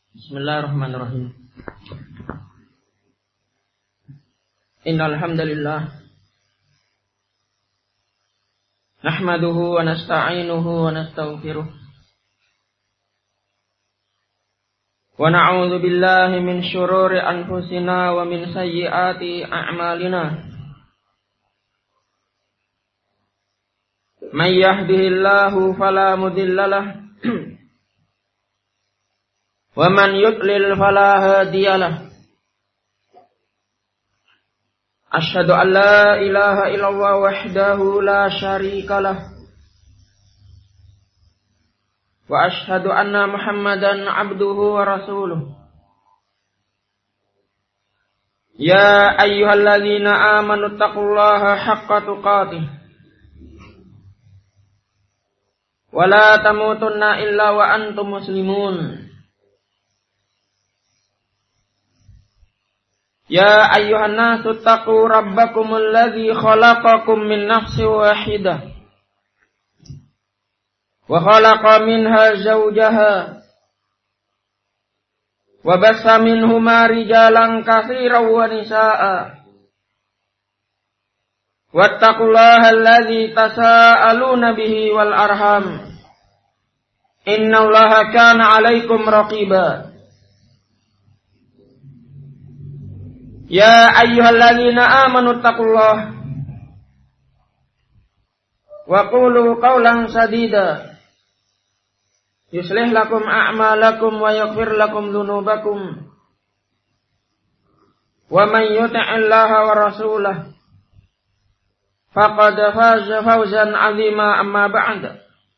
Bismillahirrahmanirrahim. Innal hamdalillah nahmaduhu wa nasta'inuhu wa nastaghfiruh wa na'udzu billahi min syururi anfusina wa min sayyiati a'malina. May yahdihillahu fala mudilla lahu wa man yudlil fala hadiya lahu. Asyhadu an la ilaha illallah wahdahu la syarika lah wa asyhadu anna Muhammadan abduhu wa rasuluh. Ya ayyuhalladzina amanu taqullaha haqqa tuqatih wa la tamutunna illa wa antum muslimun. Ya ayyuhan nasu taqu rabbakumul ladzi khalaqakum min nafsin wahidah wa khalaqa minha zawjaha wa bassa minhuma rijalan katsiran wa nisaa'a wattaqullaha alladzi tasaaluna bihi wal arham innallaha kana 'alaikum raqiba. Ya ayyuhalladzina amanu taqullaha wa qulu qawlan sadida yuslih lakum a'malakum wa yaghfir lakum dzunubakum wa man yuti'illaha wa rasulahu faqad faza fawzan 'azima. Amma ba'd,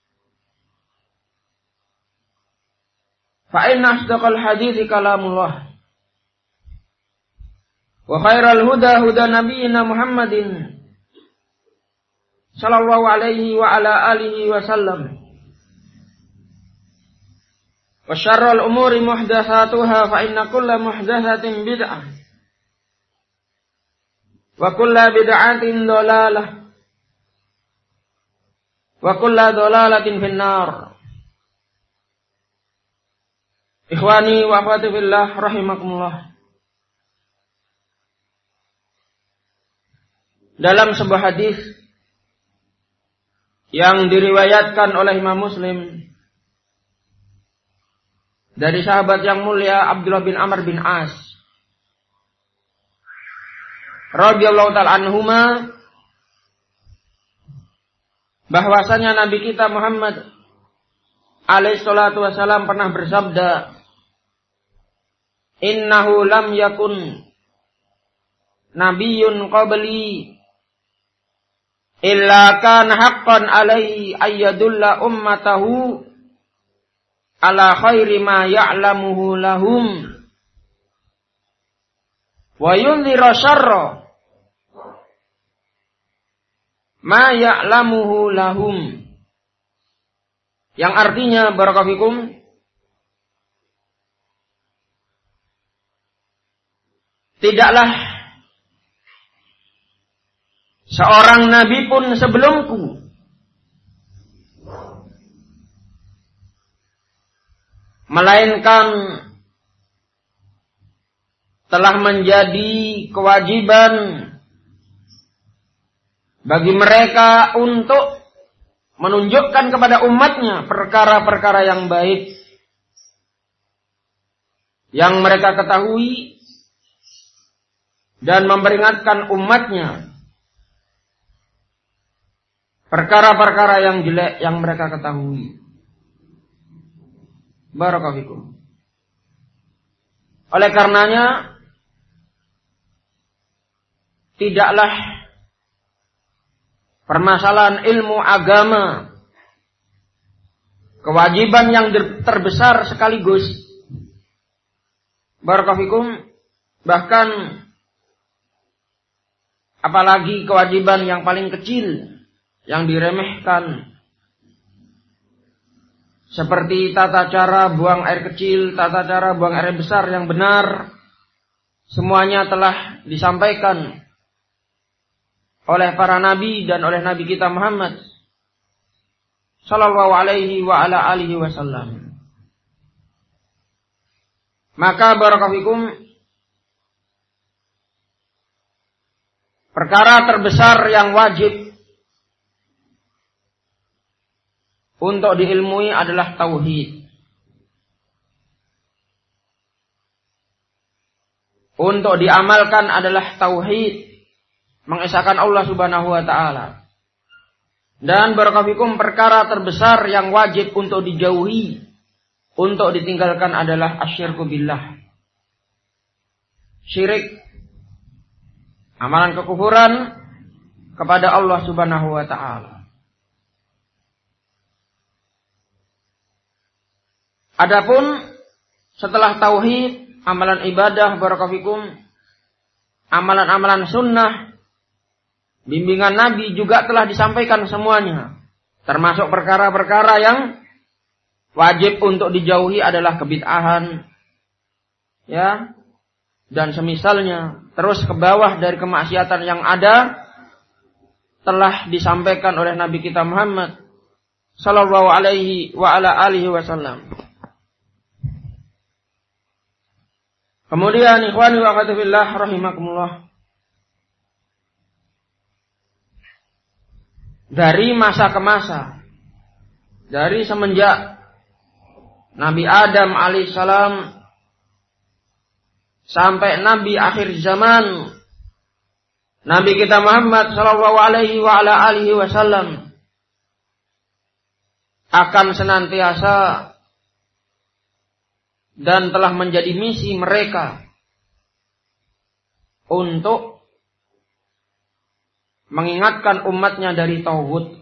fa inna asdaqal hadithi kalamullah wa khairal huda huda nabiyyina Muhammadin sallallahu alaihi wa ala alihi wa sallam wa syarrul umuri muhdatsatuha fa inna kulla muhdatsatin bid'ah wa kulla bid'atin dhalalah wa kulla dhalalatin finnar. Ikhwani wa akhwati fillah rahimakumullah. Dalam sebuah hadis yang diriwayatkan oleh Imam Muslim dari sahabat yang mulia Abdullah bin Amr bin As radhiyallahu ta'ala anhuma, bahwasanya Nabi kita Muhammad alaihi salatu wasalam pernah bersabda, innahu lam yakun nabiyyun qabli illa kana haqqan alaihi ayyadulla ummatahu ala khairi ma ya'lamuhu lahum wa yundhira syarra ma ya'lamuhu lahum, yang artinya barakallahu, tidaklah seorang nabi pun sebelumku melainkan telah menjadi kewajiban bagi mereka untuk menunjukkan kepada umatnya perkara-perkara yang baik yang mereka ketahui dan memperingatkan umatnya perkara-perkara yang jelek yang mereka ketahui. Barakallahu fikum. Oleh karenanya, tidaklah permasalahan ilmu agama kewajiban yang terbesar sekaligus. Barakallahu fikum. Bahkan apalagi kewajiban yang paling kecil yang diremehkan, seperti tata cara buang air kecil, tata cara buang air besar yang benar, semuanya telah disampaikan oleh para nabi dan oleh nabi kita Muhammad sallallahu alaihi wa ala alihi wasallam. Maka barakallahu perkara terbesar yang wajib untuk diilmui adalah tauhid. Untuk diamalkan adalah tauhid, mengesahkan Allah Subhanahu wa taala. Dan barakallahu perkara terbesar yang wajib untuk dijauhi, untuk ditinggalkan adalah asyirku billah. Syirik, amalan kekufuran kepada Allah Subhanahu wa taala. Adapun setelah tauhid, amalan ibadah, barakallahu amalan-amalan sunnah, bimbingan Nabi juga telah disampaikan semuanya. Termasuk perkara-perkara yang wajib untuk dijauhi adalah kebid'ahan, ya, dan semisalnya. Terus ke bawah dari kemaksiatan yang ada telah disampaikan oleh Nabi kita Muhammad sallallahu alaihi wa ala alihi wasallam. Kemudian ikhwani wa akhwati fillah rahimakumullah, dari masa ke masa, dari semenjak Nabi Adam alaihissalam sampai Nabi akhir zaman, Nabi kita Muhammad sallallahu alaihi wa ala alihi wasallam akan senantiasa dan telah menjadi misi mereka untuk mengingatkan umatnya dari tauhid,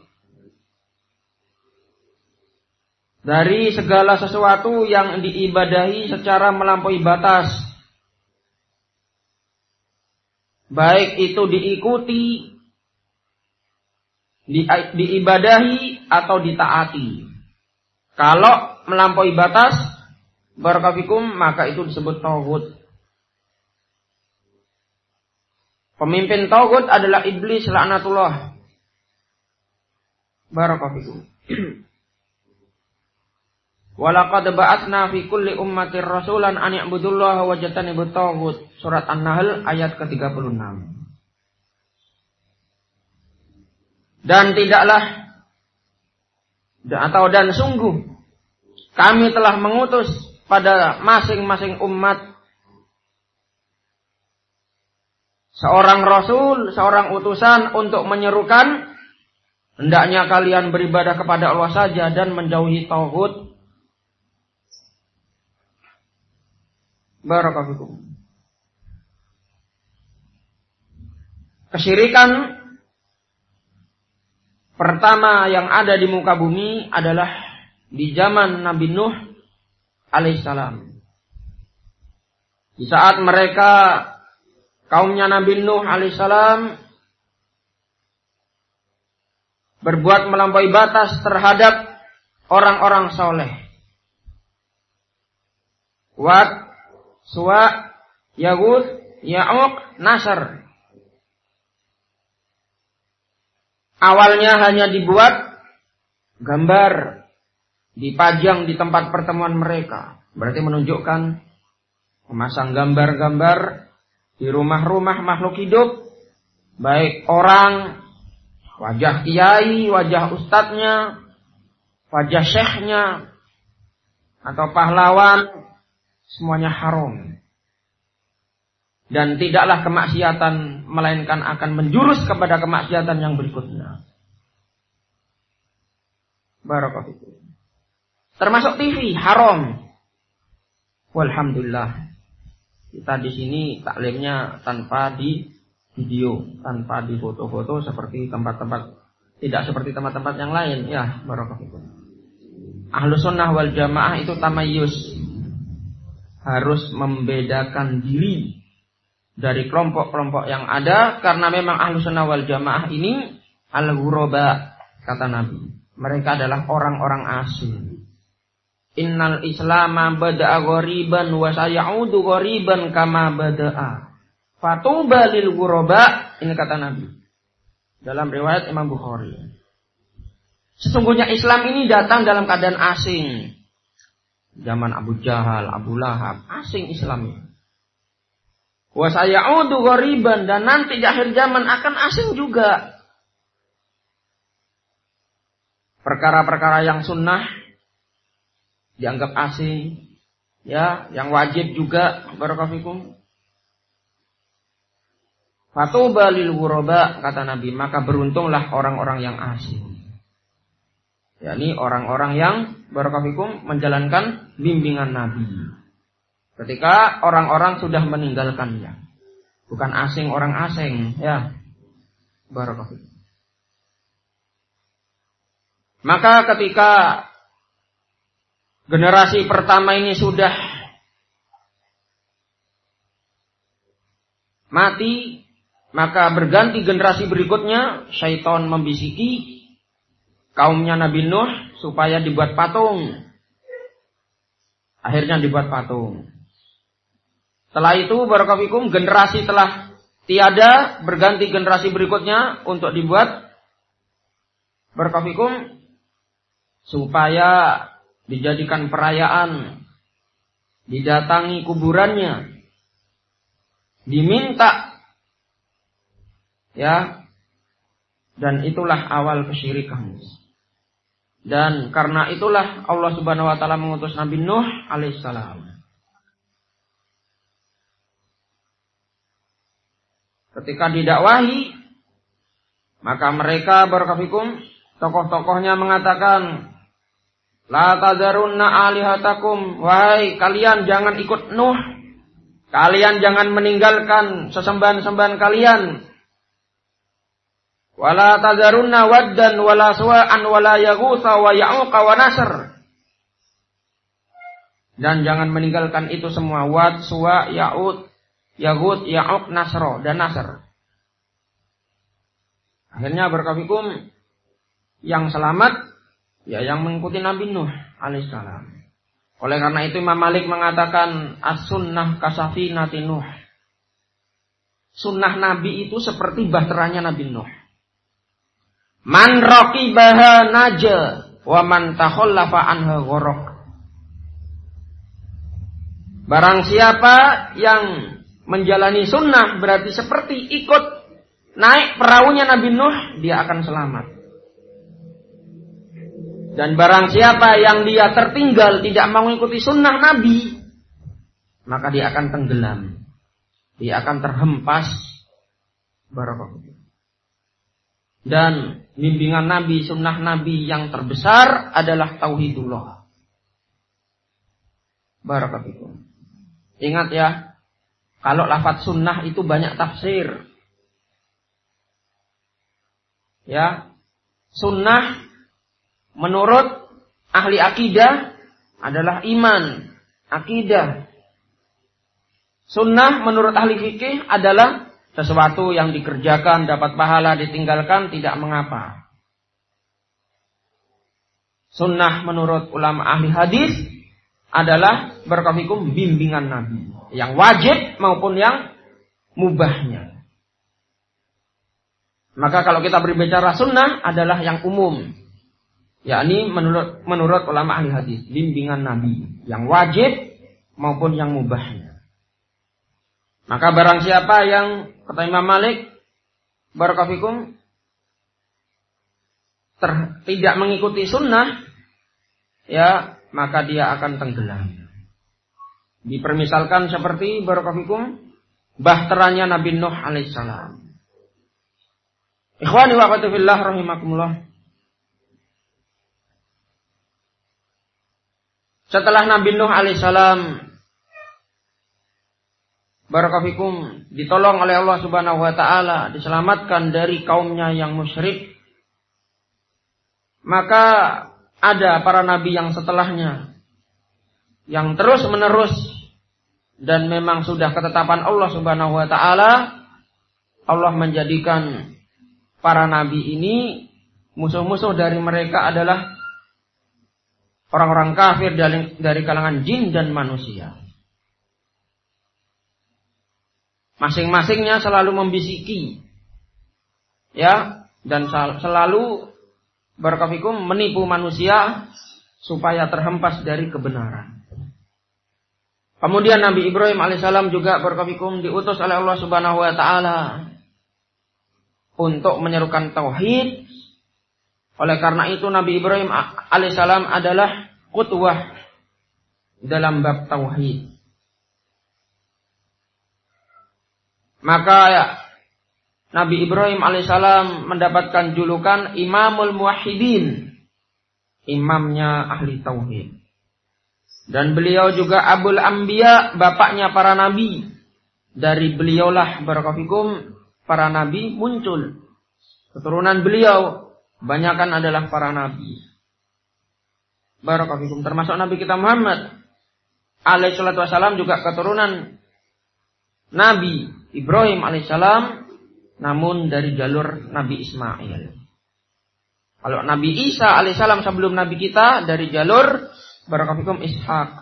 dari segala sesuatu yang diibadahi secara melampaui batas, baik itu diikuti, diibadahi atau ditaati. Kalau melampaui batas, barakallahu maka itu disebut tauhid. Pemimpin tauhid adalah iblis laknatullah. Barakallahu. Walaqad ba'atsna fi kulli ummatir rasulan an ya'budullaha wa yajtanibut tauhid. Surat An-Nahl ayat ke-36. Dan tidaklah dan sungguh kami telah mengutus pada masing-masing umat seorang rasul, seorang utusan untuk menyerukan hendaknya kalian beribadah kepada Allah saja dan menjauhi tauhid. Barakallahu. Kesyirikan pertama yang ada di muka bumi adalah di zaman Nabi Nuh alaihissalam. Di saat mereka, kaumnya Nabi Nuh alaihissalam, berbuat melampaui batas terhadap orang-orang soleh. Wad, Suwa, Yaghut, Ya'uq, Nasr. Awalnya hanya dibuat gambar, dipajang di tempat pertemuan mereka. Berarti menunjukkan memasang gambar-gambar di rumah-rumah makhluk hidup, baik orang, wajah kiai, wajah ustadznya, wajah syekhnya, atau pahlawan, semuanya haram. Dan tidaklah kemaksiatan, melainkan akan menjurus kepada kemaksiatan yang berikutnya. Barakallahu. Termasuk TV, haram. Walhamdulillah. Kita di sini taklimnya tanpa di video, tanpa di foto-foto seperti tempat-tempat, tidak seperti tempat-tempat yang lain. Ya, barakallahu. Ahlus sunnah wal jamaah itu tamayyuz. Harus membedakan diri dari kelompok-kelompok yang ada, karena memang ahlus sunnah wal jamaah ini al-ghuraba, kata Nabi. Mereka adalah orang-orang asing. Innal islama bada'a ghoriban wa sayaudu ghoriban kama bada'a. Fatuba lil ghuraba, ini kata Nabi. Dalam riwayat Imam Bukhari. Sesungguhnya Islam ini datang dalam keadaan asing. Zaman Abu Jahal, Abu Lahab, asing Islamnya. Wa sayaudu ghariban, dan nanti di akhir zaman akan asing juga. Perkara-perkara yang sunnah dianggap asing, ya, yang wajib juga. Barakallahu fikum. Fatuba lil ghuraba, kata Nabi, maka beruntunglah orang-orang yang asing. yakni orang-orang yang barakallahu fikum menjalankan bimbingan Nabi. Ketika orang-orang sudah meninggalkannya. Bukan asing orang asing, ya. Barakallahu fikum. Maka ketika generasi pertama ini sudah mati, maka berganti generasi berikutnya, syaitan membisiki kaumnya Nabi Nuh supaya dibuat patung. Akhirnya dibuat patung. Setelah itu barakallahu fikum, generasi telah tiada, berganti generasi berikutnya untuk dibuat barakallahu fikum supaya dijadikan perayaan, didatangi kuburannya, diminta, ya, dan itulah awal kesyirikan. Dan karena itulah Allah Subhanahu wa taala mengutus Nabi Nuh alaihissalam. Ketika didakwahi, maka mereka barakallahu fikum, tokoh-tokohnya mengatakan, la tadarunna alihatakum, wahai kalian jangan ikut Nuh, kalian jangan meninggalkan sesembahan-sembahan kalian. Wala tadarunna waddan wala suwa'an wala yaghutsa wa ya'uqa wa nasr. Dan jangan meninggalkan itu semua, wad, suwa, ya'ud, yaghut, ya'uq, nasro, dan nasr. Akhirnya barakallahu fikum, yang selamat ya yang mengikuti Nabi Nuh alaihissalam. Oleh karena itu Imam Malik mengatakan as-sunnah kasafinati Nuh. Sunnah Nabi itu seperti bahteranya Nabi Nuh. Man raqibaha naja wa man takhallafa anha gharaq. Barang siapa yang menjalani sunnah berarti seperti ikut naik perahunya Nabi Nuh, dia akan selamat. Dan barang siapa yang dia tertinggal tidak mau mengikuti sunnah Nabi, maka dia akan tenggelam. Dia akan terhempas. Barakallahu. Dan bimbingan Nabi, sunnah Nabi yang terbesar adalah tauhidullah. Barakallahu. Ingat ya, kalau lafaz sunnah itu banyak tafsir. Ya, sunnah menurut ahli akidah adalah iman, akidah. Sunnah menurut ahli fikih adalah sesuatu yang dikerjakan dapat pahala, ditinggalkan tidak mengapa. Sunnah menurut ulama ahli hadis adalah barakallahu fikum bimbingan Nabi, yang wajib maupun yang mubahnya. Maka kalau kita berbicara sunnah adalah yang umum, yakni menurut ulama ahli hadis, bimbingan Nabi yang wajib maupun yang mubahnya. Maka barang siapa yang, kata Imam Malik barakallahu fikum, tidak mengikuti sunnah, ya, maka dia akan tenggelam. Dipermisalkan seperti barakallahu fikum bahteranya Nabi Nuh alaihissalam. Ikhwani wa akhwati fillah rahimakumullah. Setelah Nabi Nuh alaihissalam barakallahu fikum ditolong oleh Allah Subhanahu wa taala, diselamatkan dari kaumnya yang musyrik, maka ada para nabi yang setelahnya yang terus menerus, dan memang sudah ketetapan Allah Subhanahu wa taala, Allah menjadikan para nabi ini musuh-musuh dari mereka adalah orang-orang kafir dari kalangan jin dan manusia. Masing-masingnya selalu membisiki, ya, dan selalu barakallahu fikum menipu manusia supaya terhempas dari kebenaran. Kemudian Nabi Ibrahim alaihissalam juga barakallahu diutus oleh Allah Subhanahu wa taala untuk menyerukan tauhid. Oleh karena itu Nabi Ibrahim alaihissalam adalah qudwah dalam bab tauhid. Maka Nabi Ibrahim alaihissalam mendapatkan julukan Imamul Muwahhidin, imamnya ahli tauhid. Dan beliau juga Abul Anbiya, bapaknya para nabi. Dari beliaulah barakallahu para nabi muncul. Keturunan beliau kebanyakan adalah para nabi. Barakallahu termasuk Nabi kita Muhammad alaihi salatu wasallam juga keturunan Nabi Ibrahim alaihissalam, namun dari jalur Nabi Ismail. Kalau Nabi Isa alaihissalam sebelum Nabi kita dari jalur barakallahu Ishaq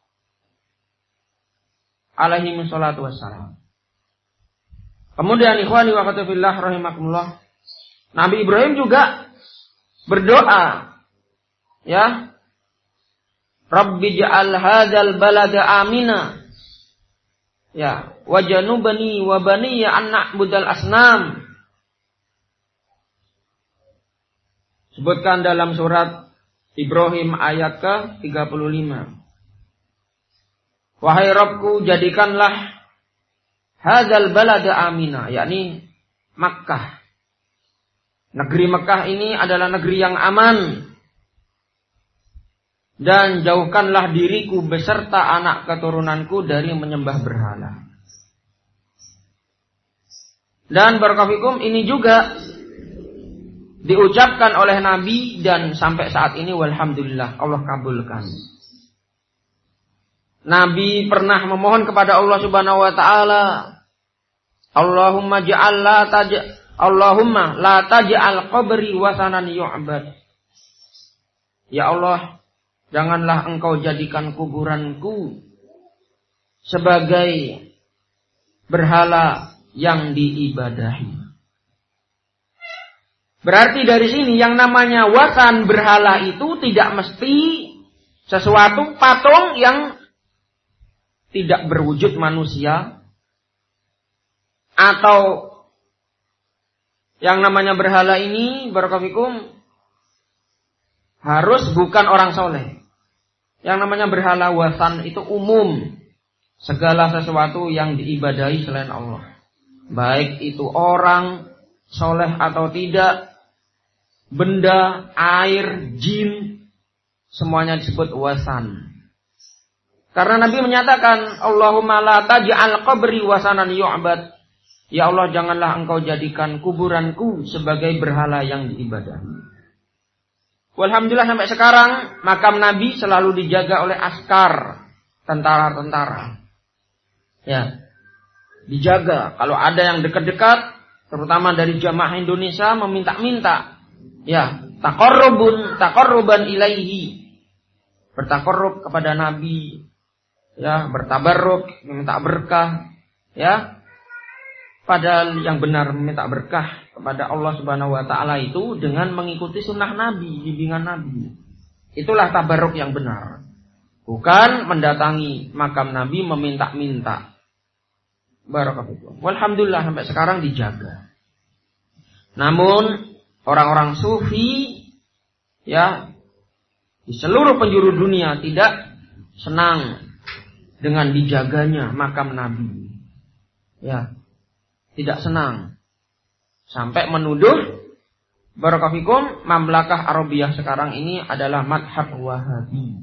alaihi wassalatu wassalam. Kemudian ikhwani wa akhwati fillah rahimakumullah, Nabi Ibrahim juga berdoa, ya, Rabbi ja'al hadzal balada amina, ya, wajanubani wa baniya an na'budal asnam. Sebutkan dalam surat Ibrahim ayat ke-35. Wahai Rabbku, jadikanlah hadzal balada amina, yakni Makkah. Negeri Makkah ini adalah negeri yang aman. Dan jauhkanlah diriku beserta anak keturunanku dari menyembah berhala. Dan barakallahu ini juga diucapkan oleh Nabi dan sampai saat ini walhamdulillah Allah kabulkan. Nabi pernah memohon kepada Allah Subhanahu wa taala, Allahumma la taj'al qabri wasanan yu'bad. Ya Allah, janganlah engkau jadikan kuburanku sebagai berhala yang diibadahi. Berarti dari sini yang namanya wasan berhala itu tidak mesti sesuatu patung yang tidak berwujud manusia, atau yang namanya berhala ini barakallahu harus bukan orang soleh. Yang namanya berhala wasan itu umum, segala sesuatu yang diibadahi selain Allah, baik itu orang soleh atau tidak, benda, air, jin, semuanya disebut wasan. Karena Nabi menyatakan, Allahumma la taj'al qabri wasanan yu'bad. Ya Allah, janganlah engkau jadikan kuburanku sebagai berhala yang diibadahi. Walhamdulillah sampai sekarang makam Nabi selalu dijaga oleh askar, tentara-tentara. Ya, dijaga. Kalau ada yang dekat-dekat, terutama dari jamaah Indonesia meminta-minta, ya, taqarruban ilaihi, bertakarrub kepada Nabi, ya, bertabarruk, meminta berkah, ya. Padahal yang benar meminta berkah kepada Allah Subhanahu wa taala itu dengan mengikuti sunnah Nabi, bimbingan Nabi. Itulah tabarruk yang benar. Bukan mendatangi makam Nabi meminta-minta. Barakallahu. Walhamdulillah sampai sekarang dijaga. Namun orang-orang sufi, ya, di seluruh penjuru dunia tidak senang dengan dijaganya makam Nabi. Ya, tidak senang. Sampai menuduh barakallahu mamlakah Arabiyah sekarang ini adalah madhab Wahabi.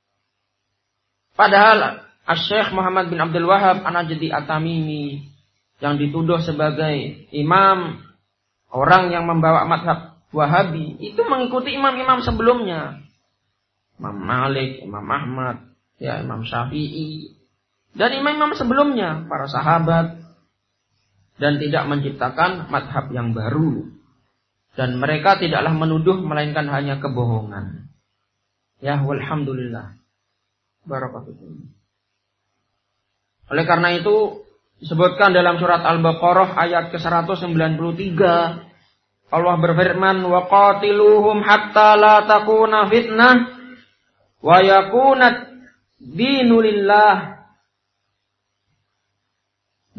Padahal Asy-Syaikh Muhammad bin Abdul Wahhab An-Najdi At-Tamimi yang dituduh sebagai imam, orang yang membawa madhab Wahabi, itu mengikuti imam-imam sebelumnya. Imam Malik, Imam Ahmad, ya, Imam Syafi'i, dan imam-imam sebelumnya, para sahabat. Dan tidak menciptakan madhab yang baru. Dan mereka tidaklah menuduh, melainkan hanya kebohongan. Ya, walhamdulillah. Barakallahu. Oleh karena itu, disebutkan dalam surat Al-Baqarah ayat ke-193, Allah berfirman, وَقَاتِلُوهُمْ حَتَّى لَا تَكُونَ فِتْنَةٌ وَيَكُونَ الدِّينُ لِلَّهِ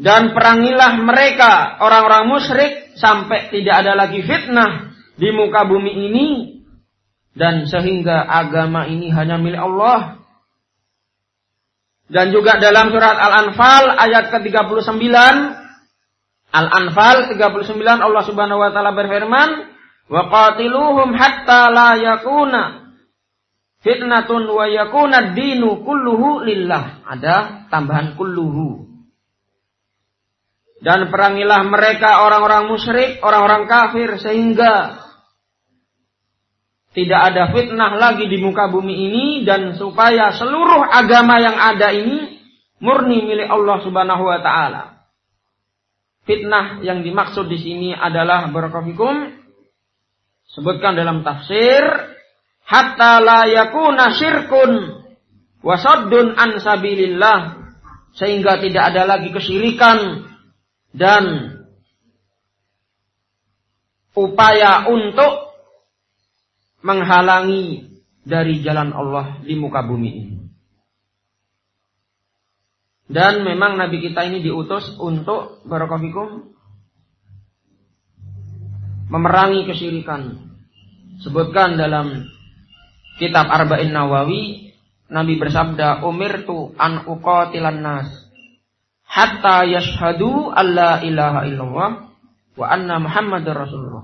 Dan perangilah mereka orang-orang musyrik sampai tidak ada lagi fitnah di muka bumi ini, dan sehingga agama ini hanya milik Allah. Dan juga dalam surat Al-Anfal ayat ke-39, Al-Anfal 39, Allah Subhanahu wa taala berfirman, "Wa qatiluhum hatta la yakuna fitnatun wa yakuna ad-dinu kulluhu lillah." Ada tambahan kulluhu. Dan perangilah mereka orang-orang musyrik, orang-orang kafir, sehingga tidak ada fitnah lagi di muka bumi ini, dan supaya seluruh agama yang ada ini murni milik Allah Subhanahu wa taala. Fitnah yang dimaksud di sini adalah barakallahu sebutkan dalam tafsir, hatta la yakuna syirkun wa saddun an sabilillah, sehingga tidak ada lagi kesyirikan dan upaya untuk menghalangi dari jalan Allah di muka bumi ini. Dan memang Nabi kita ini diutus untuk barakallahu memerangi kesyirikan. Sebutkan dalam kitab Arba'in Nawawi, Nabi bersabda, "Umirtu an uqatilan nas hatta yashhadu alla ilaha illallah wa anna Muhammadar Rasulullah."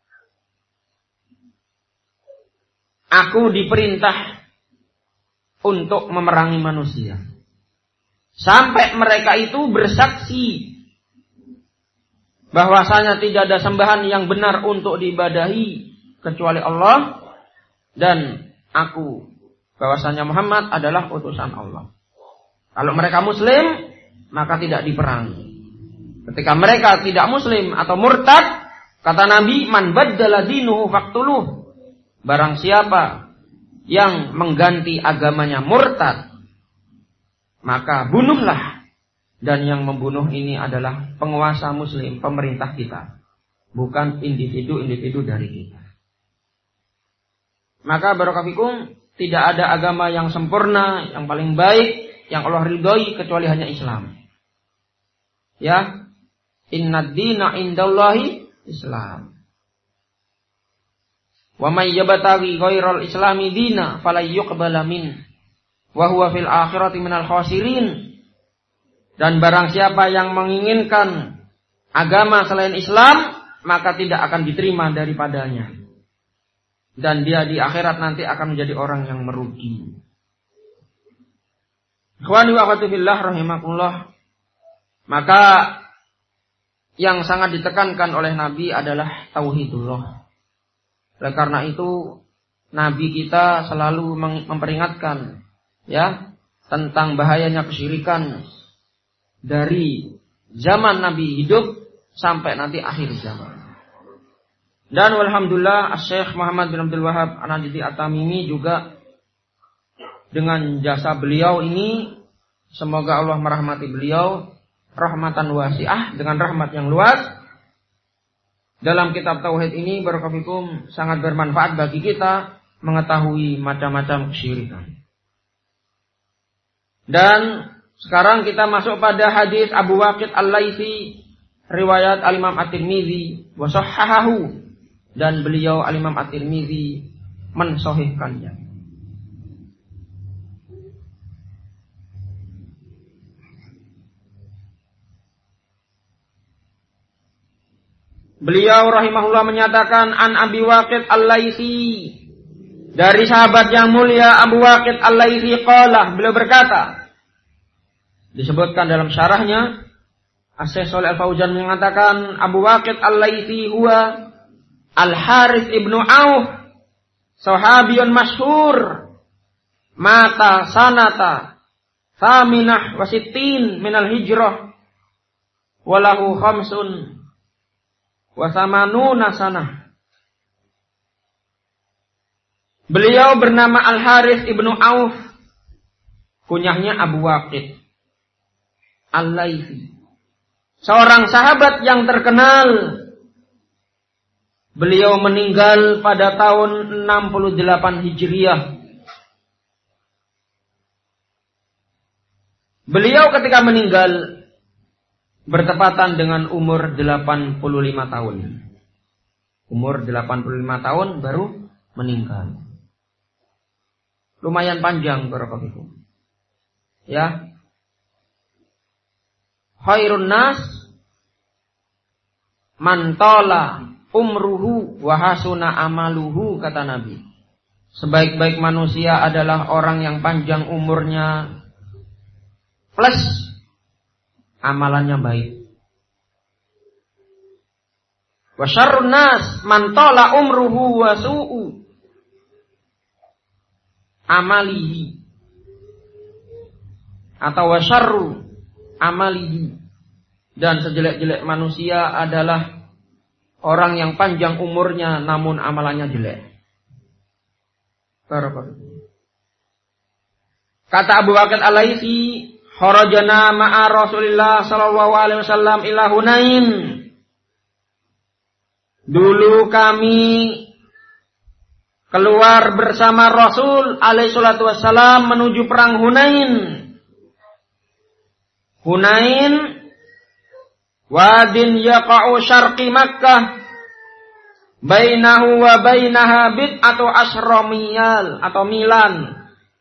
Aku diperintah untuk memerangi manusia sampai mereka itu bersaksi bahwasanya tidak ada sembahan yang benar untuk diibadahi kecuali Allah, dan aku bahwasanya Muhammad adalah utusan Allah. Kalau mereka muslim, maka tidak diperangi. Ketika mereka tidak muslim atau murtad, kata Nabi, "Man baddala dinuhu faqtuluh." Barang siapa yang mengganti agamanya murtad, maka bunuhlah. Dan yang membunuh ini adalah penguasa muslim, pemerintah kita, bukan individu-individu dari kita. Maka barakallahu tidak ada agama yang sempurna, yang paling baik, yang Allah ridhoi kecuali hanya Islam. Ya, innad dina indallahi Islam. Wa may yabtaghi ghairal islami dina falay yuqbala min wa huwa fil akhirati minal khasirin. Dan barang siapa yang menginginkan agama selain Islam, maka tidak akan diterima daripadanya, dan dia di akhirat nanti akan menjadi orang yang merugi. Ikhwani wa akhwati fillah rahimakumullah. Maka yang sangat ditekankan oleh Nabi adalah tauhidullah. Oleh karena itu Nabi kita selalu memperingatkan ya tentang bahayanya kesyirikan dari zaman Nabi hidup sampai nanti akhir zaman. Dan alhamdulillah Syekh Muhammad bin Abdul Wahhab An-Najdi At-Tamimi juga dengan jasa beliau ini, semoga Allah merahmati beliau rahmatan wasi'ah, dengan rahmat yang luas. Dalam kitab Tauhid ini barakallahu sangat bermanfaat bagi kita mengetahui macam-macam kesyirikan. Dan sekarang kita masuk pada hadis Abu Waqid Al-Laitsi, riwayat Al-Imam At-Tirmidzi wa sahhahahu, dan beliau Al-Imam At-Tirmidzi mensahihkannya. Beliau rahimahullah menyatakan, an Abi Waqid Al-Laitsi, dari sahabat yang mulia Abu Waqid Al-Laitsi qala, beliau berkata, disebutkan dalam syarahnya, Asy-Syaikh Shalih Al-Fauzan mengatakan, Abu Waqid Al-Laitsi huwa Al-Harits ibnu Auf, sahabiyun masyhur, mata sanata thaminah wa sittin minal hijrah, walahu khamsun wa samanuna sanah. Beliau bernama Al-Harits ibnu Auf, kunyahnya Abu Waqid Al-Laitsi, seorang sahabat yang terkenal. Beliau meninggal pada tahun 68 Hijriah. Beliau ketika meninggal bertepatan dengan umur 85 tahun. Umur 85 tahun baru meninggal. Lumayan panjang barakallahu. Ya. Khairun nas man tala umruhu wa hasuna amaluhu, kata Nabi. Sebaik-baik manusia adalah orang yang panjang umurnya plus amalannya baik. Wa syarrun nas man tala umruhu wa su'u amalihi, atau wa syarru amalihi, dan sejelek-jelek manusia adalah orang yang panjang umurnya namun amalannya jelek. Kata Abu Bakar Al-Laitsi, kharajana ma'a Rasulillah sallallahu alaihi wasallam ila Hunain. Dulu kami keluar bersama Rasul alaihi salatu wassalam menuju perang Hunain. Hunain wadin yaqa'u syarqi Makkah, bainahu wa bainaha bid'atu asyra mil atau milan.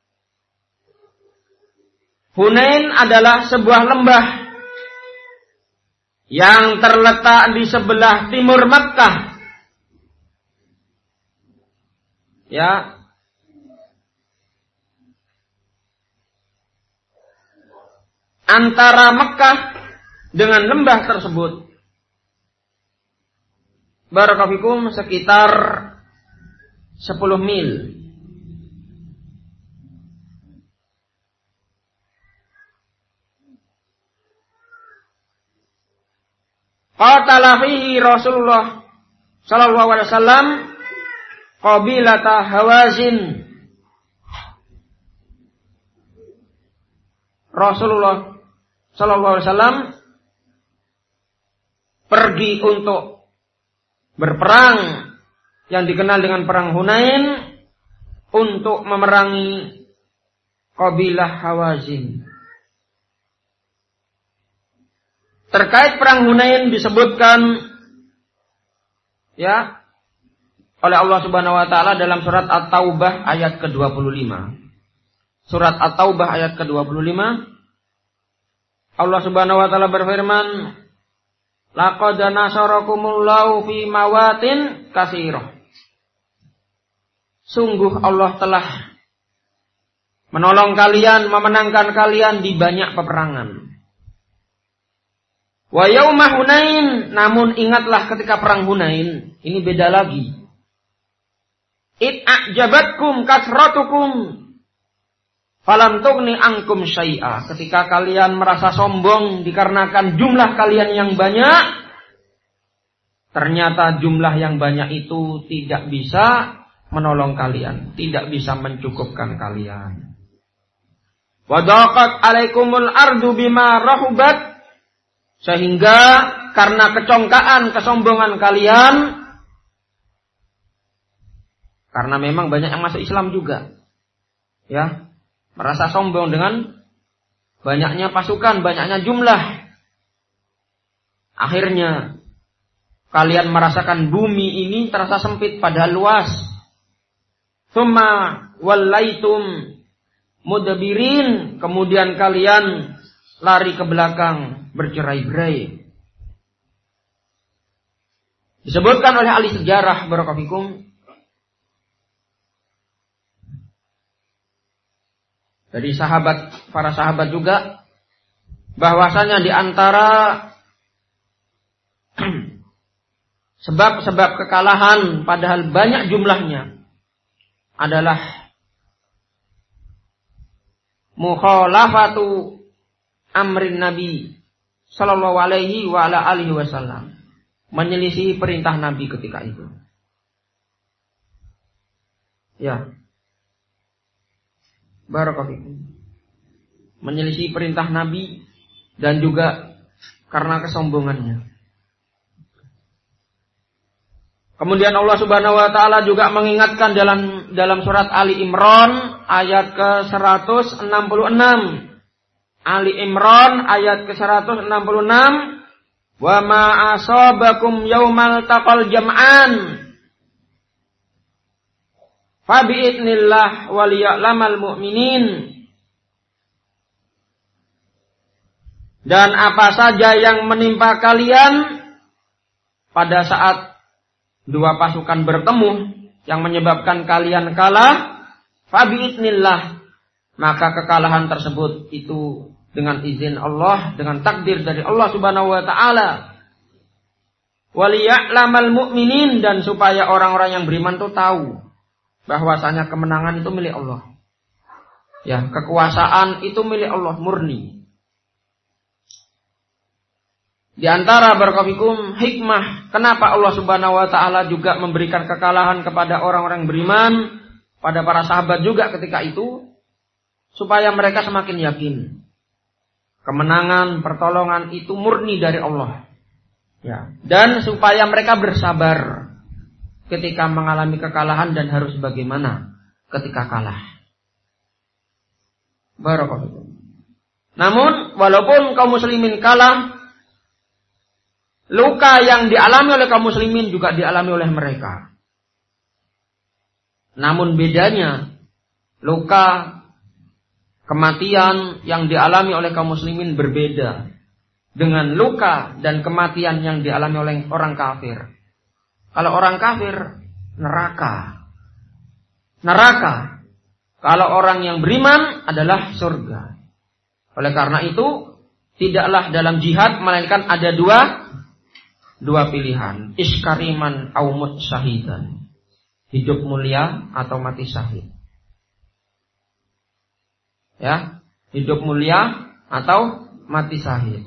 Hunain adalah sebuah lembah yang terletak di sebelah timur Makkah. Ya. Antara Makkah dengan lembah tersebut barakallahu sekitar 10 mil. Qatala fihi Rasulullah sallallahu alaihi wasallam qabilata Hawazin. Rasulullah sallallahu alaihi wasallam pergi untuk berperang yang dikenal dengan perang Hunain untuk memerangi kabilah Hawazin. Terkait perang Hunain disebutkan ya oleh Allah Subhanahu wa taala dalam surat At-Taubah ayat ke-25. Surat At-Taubah ayat ke-25, Allah Subhanahu wa taala berfirman, laqad nasarakumullahu fi mawatin katsirah. Sungguh Allah telah menolong kalian, memenangkan kalian di banyak peperangan. Wa yauma Hunain, namun ingatlah ketika perang Hunain, ini beda lagi. Id a'jabatkum kasratukum falam tughni ankum syai'a. Ketika kalian merasa sombong dikarenakan jumlah kalian yang banyak, ternyata jumlah yang banyak itu tidak bisa menolong kalian, tidak bisa mencukupkan kalian. Wa daqat 'alaikumul ardu bima rahubat, sehingga karena kecongkaan, kesombongan kalian, karena memang banyak yang masuk Islam juga, ya, merasa sombong dengan banyaknya pasukan, banyaknya jumlah. Akhirnya kalian merasakan bumi ini terasa sempit padahal luas. Tsumma wallaitum mudbirin, kemudian kalian lari ke belakang bercerai-berai. Disebutkan oleh ahli sejarah barakallahu dari para sahabat juga, bahwasanya di antara sebab-sebab kekalahan padahal banyak jumlahnya adalah mukhalafatu amrin Nabi sallallahu alaihi wa ala alihi wasallam, menyelisih perintah Nabi ketika itu. Ya. Barakallahu. Menyelisih perintah Nabi dan juga karena kesombongannya. Kemudian Allah Subhanahu wa taala juga mengingatkan dalam surat Ali Imran ayat ke-166. Ali Imran ayat ke-166, wa ma asabakum yaumal taqal jam'an fa bi'idznillah wal ya'lamal mu'minin. Dan apa saja yang menimpa kalian pada saat dua pasukan bertemu yang menyebabkan kalian kalah, fa bi'idznillah, maka kekalahan tersebut itu dengan izin Allah, dengan takdir dari Allah Subhanahu wa taala. Wal ya'lamal mu'minin, dan supaya orang-orang yang beriman itu tahu bahwasanya kemenangan itu milik Allah. Ya, kekuasaan itu milik Allah murni. Di antara barakallahu hikmah kenapa Allah Subhanahu wa taala juga memberikan kekalahan kepada orang-orang beriman, pada para sahabat juga ketika itu, supaya mereka semakin yakin kemenangan, pertolongan itu murni dari Allah. Ya, dan supaya mereka bersabar ketika mengalami kekalahan dan harus bagaimana ketika kalah. Barakallahu. Namun walaupun kaum muslimin kalah, luka yang dialami oleh kaum muslimin juga dialami oleh mereka. Namun bedanya, luka kematian yang dialami oleh kaum muslimin berbeda dengan luka dan kematian yang dialami oleh orang kafir. Kalau orang kafir, neraka. Neraka. Kalau orang yang beriman adalah surga. Oleh karena itu, tidaklah dalam jihad melainkan ada dua pilihan. Iskariman au mut syahidan. Hidup mulia atau mati syahid. Ya, hidup mulia atau mati syahid.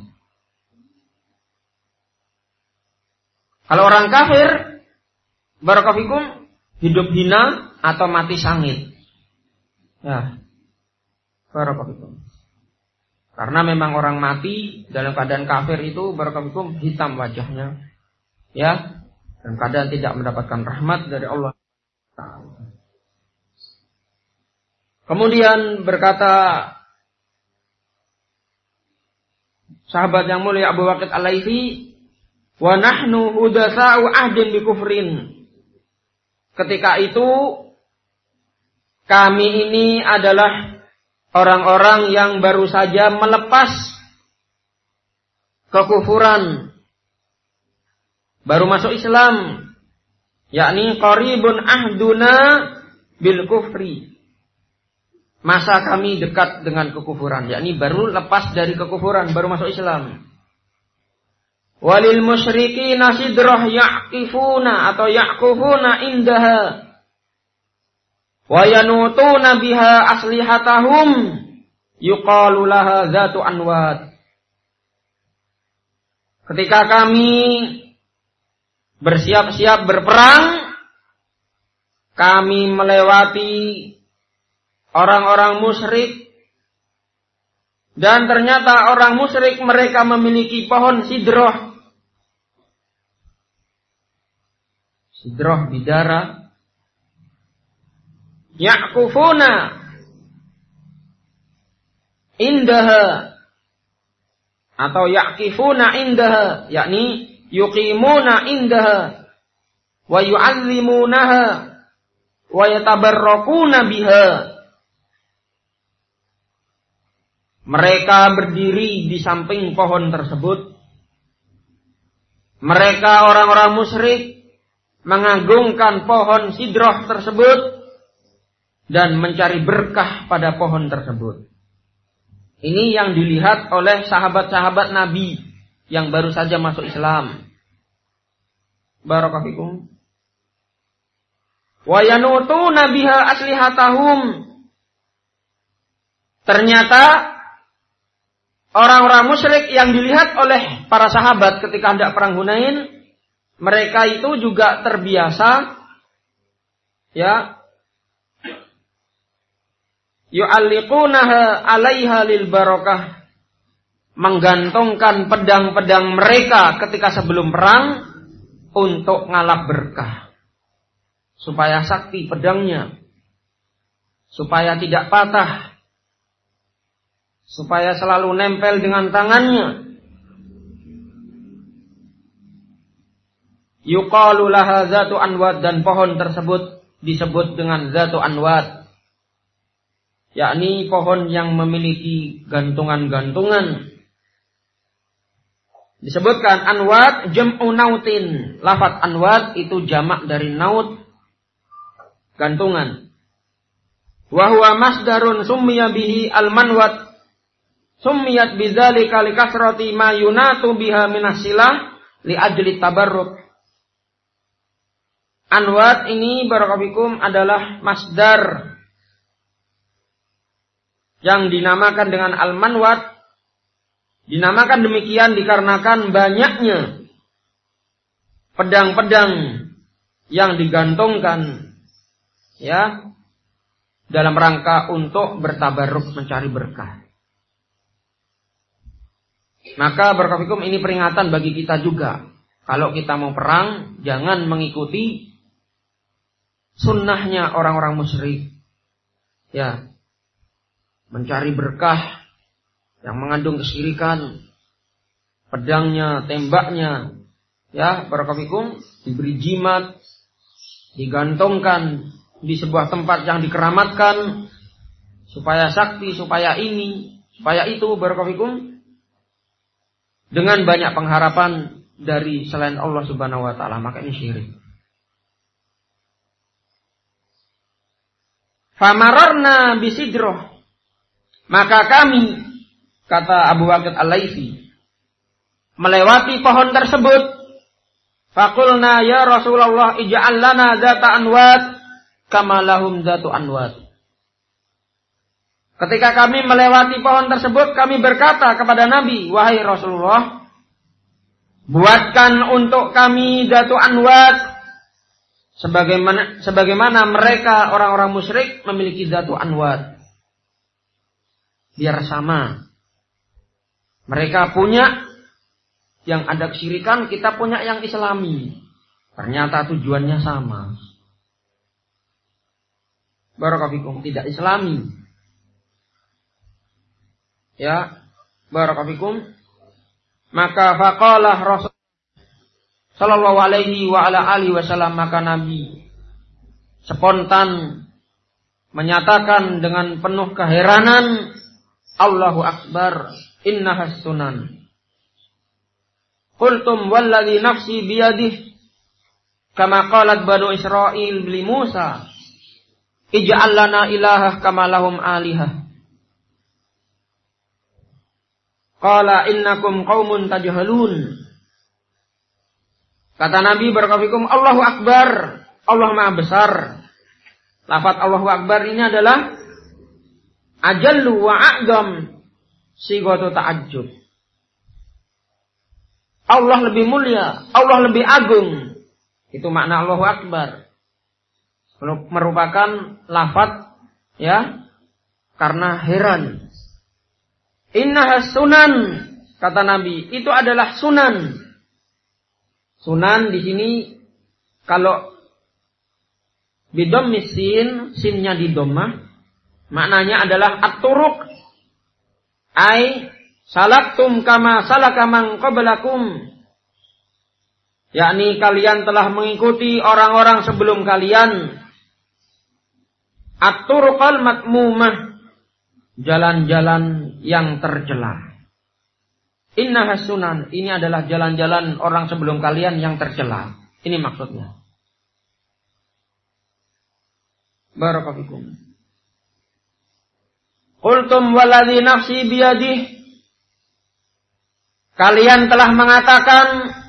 Kalau orang kafir, barakallahu, hidup hina atau mati sangit. Ya, barakallahu. Karena memang orang mati dalam keadaan kafir itu barakallahu hitam wajahnya. Ya, dan keadaan tidak mendapatkan rahmat dari Allah. Kemudian berkata sahabat yang mulia Abu Waqid Al-Laitsi, wa nahnu hudatsa'u ahdin bi kufrin. Ketika itu kami ini adalah orang-orang yang baru saja melepas kekufuran, baru masuk Islam, yakni qaribun ahduna bil kufri. Masa kami dekat dengan kekufuran, yakni baru lepas dari kekufuran, baru masuk Islam. Walil musyrikina sidrah ya'kifuna atau ya'kufuna indaha wa yanutuna biha aslihatahum yuqalu laha dzatu anwat. Ketika kami bersiap-siap berperang, kami melewati orang-orang musyrik, dan ternyata orang musyrik mereka memiliki pohon sidroh. Sidroh bidara. Ya'kufuna indaha atau ya'kifuna indaha, yakni yuqimuna indaha wa yu'azzimunaha wa yatabarrakuna biha. Mereka berdiri di samping pohon tersebut. Mereka orang-orang musyrik mengagungkan pohon sidroh tersebut dan mencari berkah pada pohon tersebut. Ini yang dilihat oleh sahabat-sahabat Nabi yang baru saja masuk Islam. Barakallahu fikum. Wa yanutuna biha aslihatahum. Ternyata orang-orang musyrik yang dilihat oleh para sahabat ketika hendak perang Hunain, mereka itu juga terbiasa, ya, yu'alliqunaha 'alaiha lil barakah, menggantungkan pedang-pedang mereka ketika sebelum perang untuk ngalap berkah, supaya sakti pedangnya, supaya tidak patah. supaya selalu nempel dengan tangannya. Yuqalu laha zatu anwad, dan pohon tersebut disebut dengan zatu anwad, yakni pohon yang memiliki gantungan-gantungan. Disebutkan anwad jam'u nautin. Lafaz anwad itu jamak dari naut, gantungan. Wa huwa masdarun summiya bihi al-manwat, summiyat bidzalika likasrati ma yunatu biha minas silah li ajli tabarruk. Anwat ini barakallahu adalah masdar yang dinamakan dengan al-manwat. Dinamakan demikian dikarenakan banyaknya pedang-pedang yang digantungkan ya dalam rangka untuk bertabarruk, mencari berkah. Maka barakallahu ini peringatan bagi kita juga. Kalau kita mau perang, jangan mengikuti sunnahnya orang-orang musyrik. Ya. Mencari berkah yang mengandung kesyirikan. Pedangnya, tembaknya, ya, barakallahu diberi jimat, digantungkan di sebuah tempat yang dikeramatkan supaya sakti, supaya ini, supaya itu, barakallahu dengan banyak pengharapan dari selain Allah Subhanahu wa taala, maka ini syirik. Famararna bisidroh, maka kami, kata Abu Waqid Al-Laitsi, melewati pohon tersebut. Faqulna ya Rasulullah ij'al lana zata anwat kama lahum zatu anwat. Ketika kami melewati pohon tersebut, kami berkata kepada Nabi, wahai Rasulullah, buatkan untuk kami zatu anwat sebagaimana mereka orang-orang musyrik memiliki zatu anwat. Biar sama. Mereka punya yang ada kesyirikan, kita punya yang islami. Ternyata tujuannya sama. Barakallahu tidak islami. Ya, barakallahu. Maka faqalah Rasul sallallahu alaihi wa ala alihi wasallam, maka Nabi spontan menyatakan dengan penuh keheranan, Allahu Akbar, innahas sunan. Qultum walladhi nafsi biyadih kama qalat banu Israil li Musa ij'al lana ilahah kama lahum alihah. Qala innakum qaumun tajhalun. Kata Nabi barakallahu Allahu Akbar, Allah Maha Besar. Lafaz Allahu Akbar ini adalah ajallu wa a'zam sighatu ta'ajjub. Allah lebih mulia, Allah lebih agung. Itu makna Allahu Akbar. Merupakan lafaz ya karena heran. Innahas sunan, kata Nabi, itu adalah sunan. Sunan di sini kalau bidhammis sin, sinnya di dhammah, maknanya adalah at-turuq. Ai salaktum kama salaka man qablakum. Yakni kalian telah mengikuti orang-orang sebelum kalian. At-turuqal matmumah, jalan-jalan yang tercela. Innahas sunan, ini adalah jalan-jalan orang sebelum kalian yang tercela. Ini maksudnya. Barakallahu. Qultum waladhi nafsi biyadih. Kalian telah mengatakan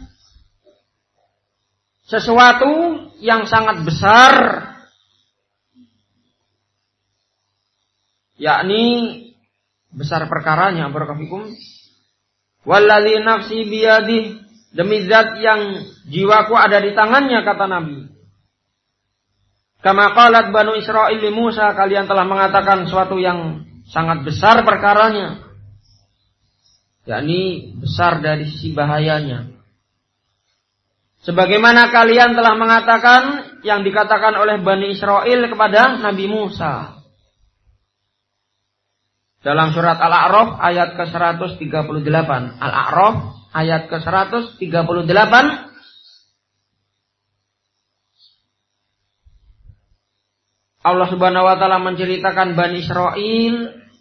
sesuatu yang sangat besar, yakni besar perkaranya, barakallahu. Waladhi nafsi biyadih, demi zat yang jiwaku ada di tangannya, kata Nabi. Kama qalat banu Israil li Musa, kalian telah mengatakan sesuatu yang sangat besar perkaranya, yakni besar dari sisi bahayanya. Sebagaimana kalian telah mengatakan yang dikatakan oleh Bani Israel kepada Nabi Musa. Dalam surat Al-A'raf ayat ke-138. Al-A'raf ayat ke-138. Allah Subhanahu wa taala menceritakan Bani Israil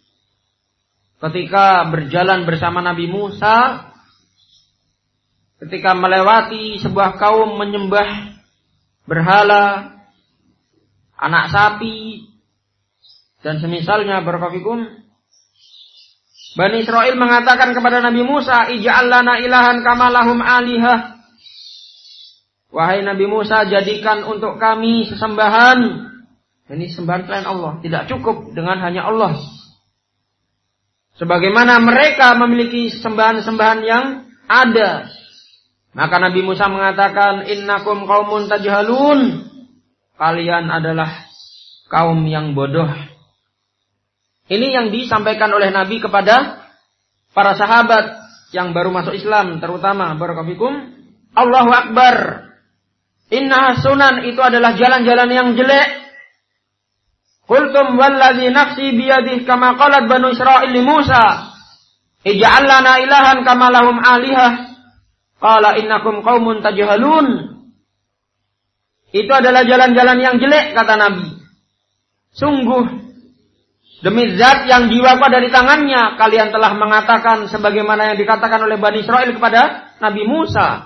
ketika berjalan bersama Nabi Musa, ketika melewati sebuah kaum menyembah berhala, anak sapi, dan semisalnya. Barakallahu. Bani Israil mengatakan kepada Nabi Musa, ij'al lana ilahan kama lahum alihah. Wahai Nabi Musa, jadikan untuk kami sesembahan. Ini sembahan selain Allah, tidak cukup dengan hanya Allah. Sebagaimana mereka memiliki sembahan-sembahan yang ada. Maka Nabi Musa mengatakan, innakum qaumun tajhalun. Kalian adalah kaum yang bodoh. Ini yang disampaikan oleh Nabi kepada para sahabat yang baru masuk Islam, terutama barakallahu. Allahu Akbar. Inna sunan, itu adalah jalan-jalan yang jelek. Qultum walladzi nafsi biyadihi kama qalat Banu Israil li Musa, ij'al lana ilahan kama lahum alihah. Qala innakum qaumun tajhalun. Itu adalah jalan-jalan yang jelek, kata Nabi. Sungguh demi zat yang jiwaku dari tangannya, kalian telah mengatakan sebagaimana yang dikatakan oleh Bani Israil kepada Nabi Musa.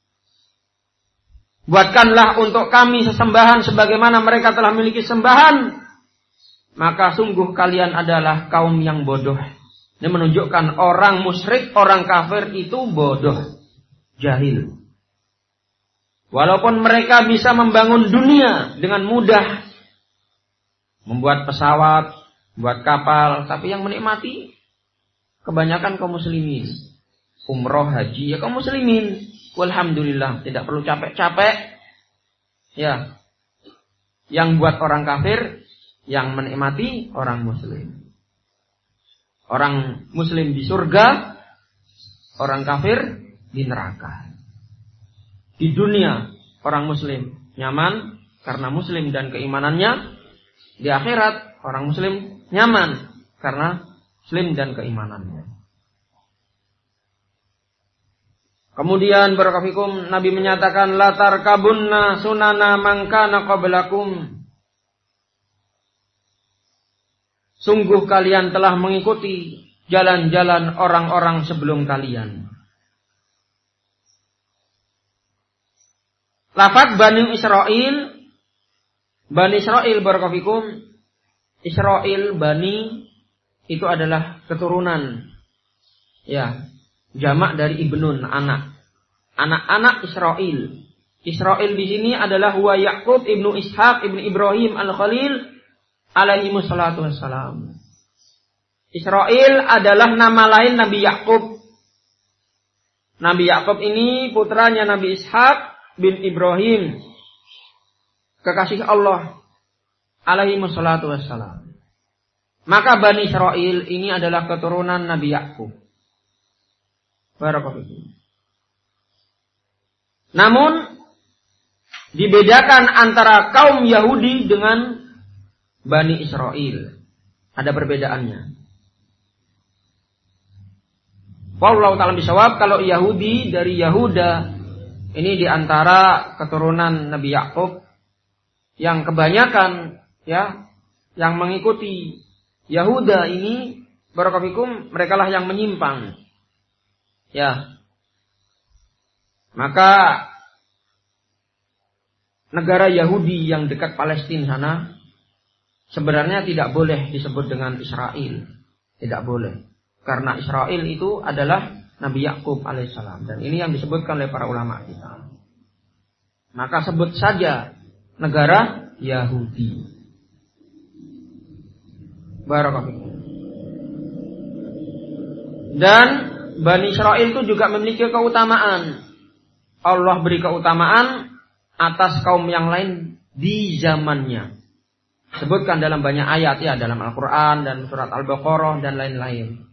Buatkanlah untuk kami sesembahan sebagaimana mereka telah memiliki sembahan. Maka sungguh kalian adalah kaum yang bodoh. Ini menunjukkan orang musyrik, orang kafir itu bodoh, jahil. Walaupun mereka bisa membangun dunia dengan mudah, membuat pesawat, buat kapal, tapi yang menikmati kebanyakan kaum muslimin. Umroh, haji, ya kaum muslimin. Alhamdulillah, tidak perlu capek-capek. Ya. Yang buat orang kafir, yang menikmati orang muslim. Orang muslim di surga, orang kafir di neraka. Di dunia orang muslim nyaman karena muslim dan keimanannya. Di akhirat orang muslim nyaman karena muslim dan keimanannya. Kemudian barakallahu Nabi menyatakan la tarkabunna sunana man kana qablakum. Sungguh kalian telah mengikuti jalan-jalan orang-orang sebelum kalian. Lafaz Bani Israil, Bani Israil barakallahu. Israil, Bani itu adalah keturunan. Ya, jamak dari ibnun, anak. Anak-anak Israil. Israil di sini adalah huwa Yaqub ibnu Ishaq ibnu Ibrahim al-Khalil alaihi wassalatu wassalam. Israil adalah nama lain Nabi Yaqub. Nabi Yaqub ini putranya Nabi Ishaq bin Ibrahim, kekasih Allah alaihi wassalatu wassalam. Maka Bani Israil ini adalah keturunan Nabi Yaqub. Barakallahu. Namun dibedakan antara kaum Yahudi dengan Bani Israil. Ada perbedaannya. Wallahu ta'ala bisawab, kalau Yahudi dari Yahuda, ini diantara keturunan Nabi Yaqub yang kebanyakan ya yang mengikuti Yahuda ini barakallahu merekalah yang menyimpang. Ya. Maka negara Yahudi yang dekat Palestina sana sebenarnya tidak boleh disebut dengan Israel. Tidak boleh. Karena Israel itu adalah Nabi Yaqub alaihissalam. Dan ini yang disebutkan oleh para ulama kita. Maka sebut saja negara Yahudi. Barakallahu. Dan Bani Israil itu juga memiliki keutamaan. Allah beri keutamaan atas kaum yang lain di zamannya. Sebutkan dalam banyak ayat ya, dalam Al-Quran dan surat Al-Baqarah dan lain-lain.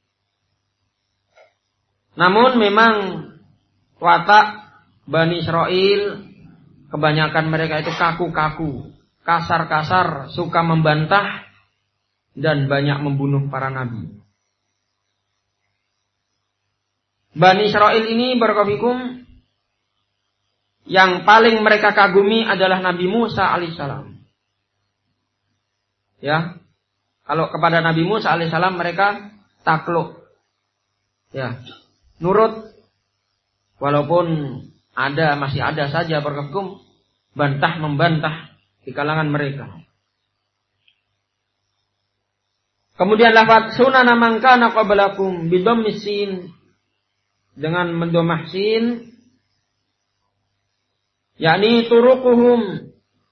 Namun memang watak Bani Israil kebanyakan mereka itu kaku-kaku, kasar-kasar, suka membantah dan banyak membunuh para nabi. Bani Israel ini barakallahu yang paling mereka kagumi adalah Nabi Musa alaihissalam. Ya, kalau kepada Nabi Musa alaihissalam mereka takluk, ya, nurut, walaupun masih ada saja barakallahu bantah membantah di kalangan mereka. Kemudian lafaz sunana man kana qablakum bidhammis sin dengan mendomah sin, yakni turuquhum,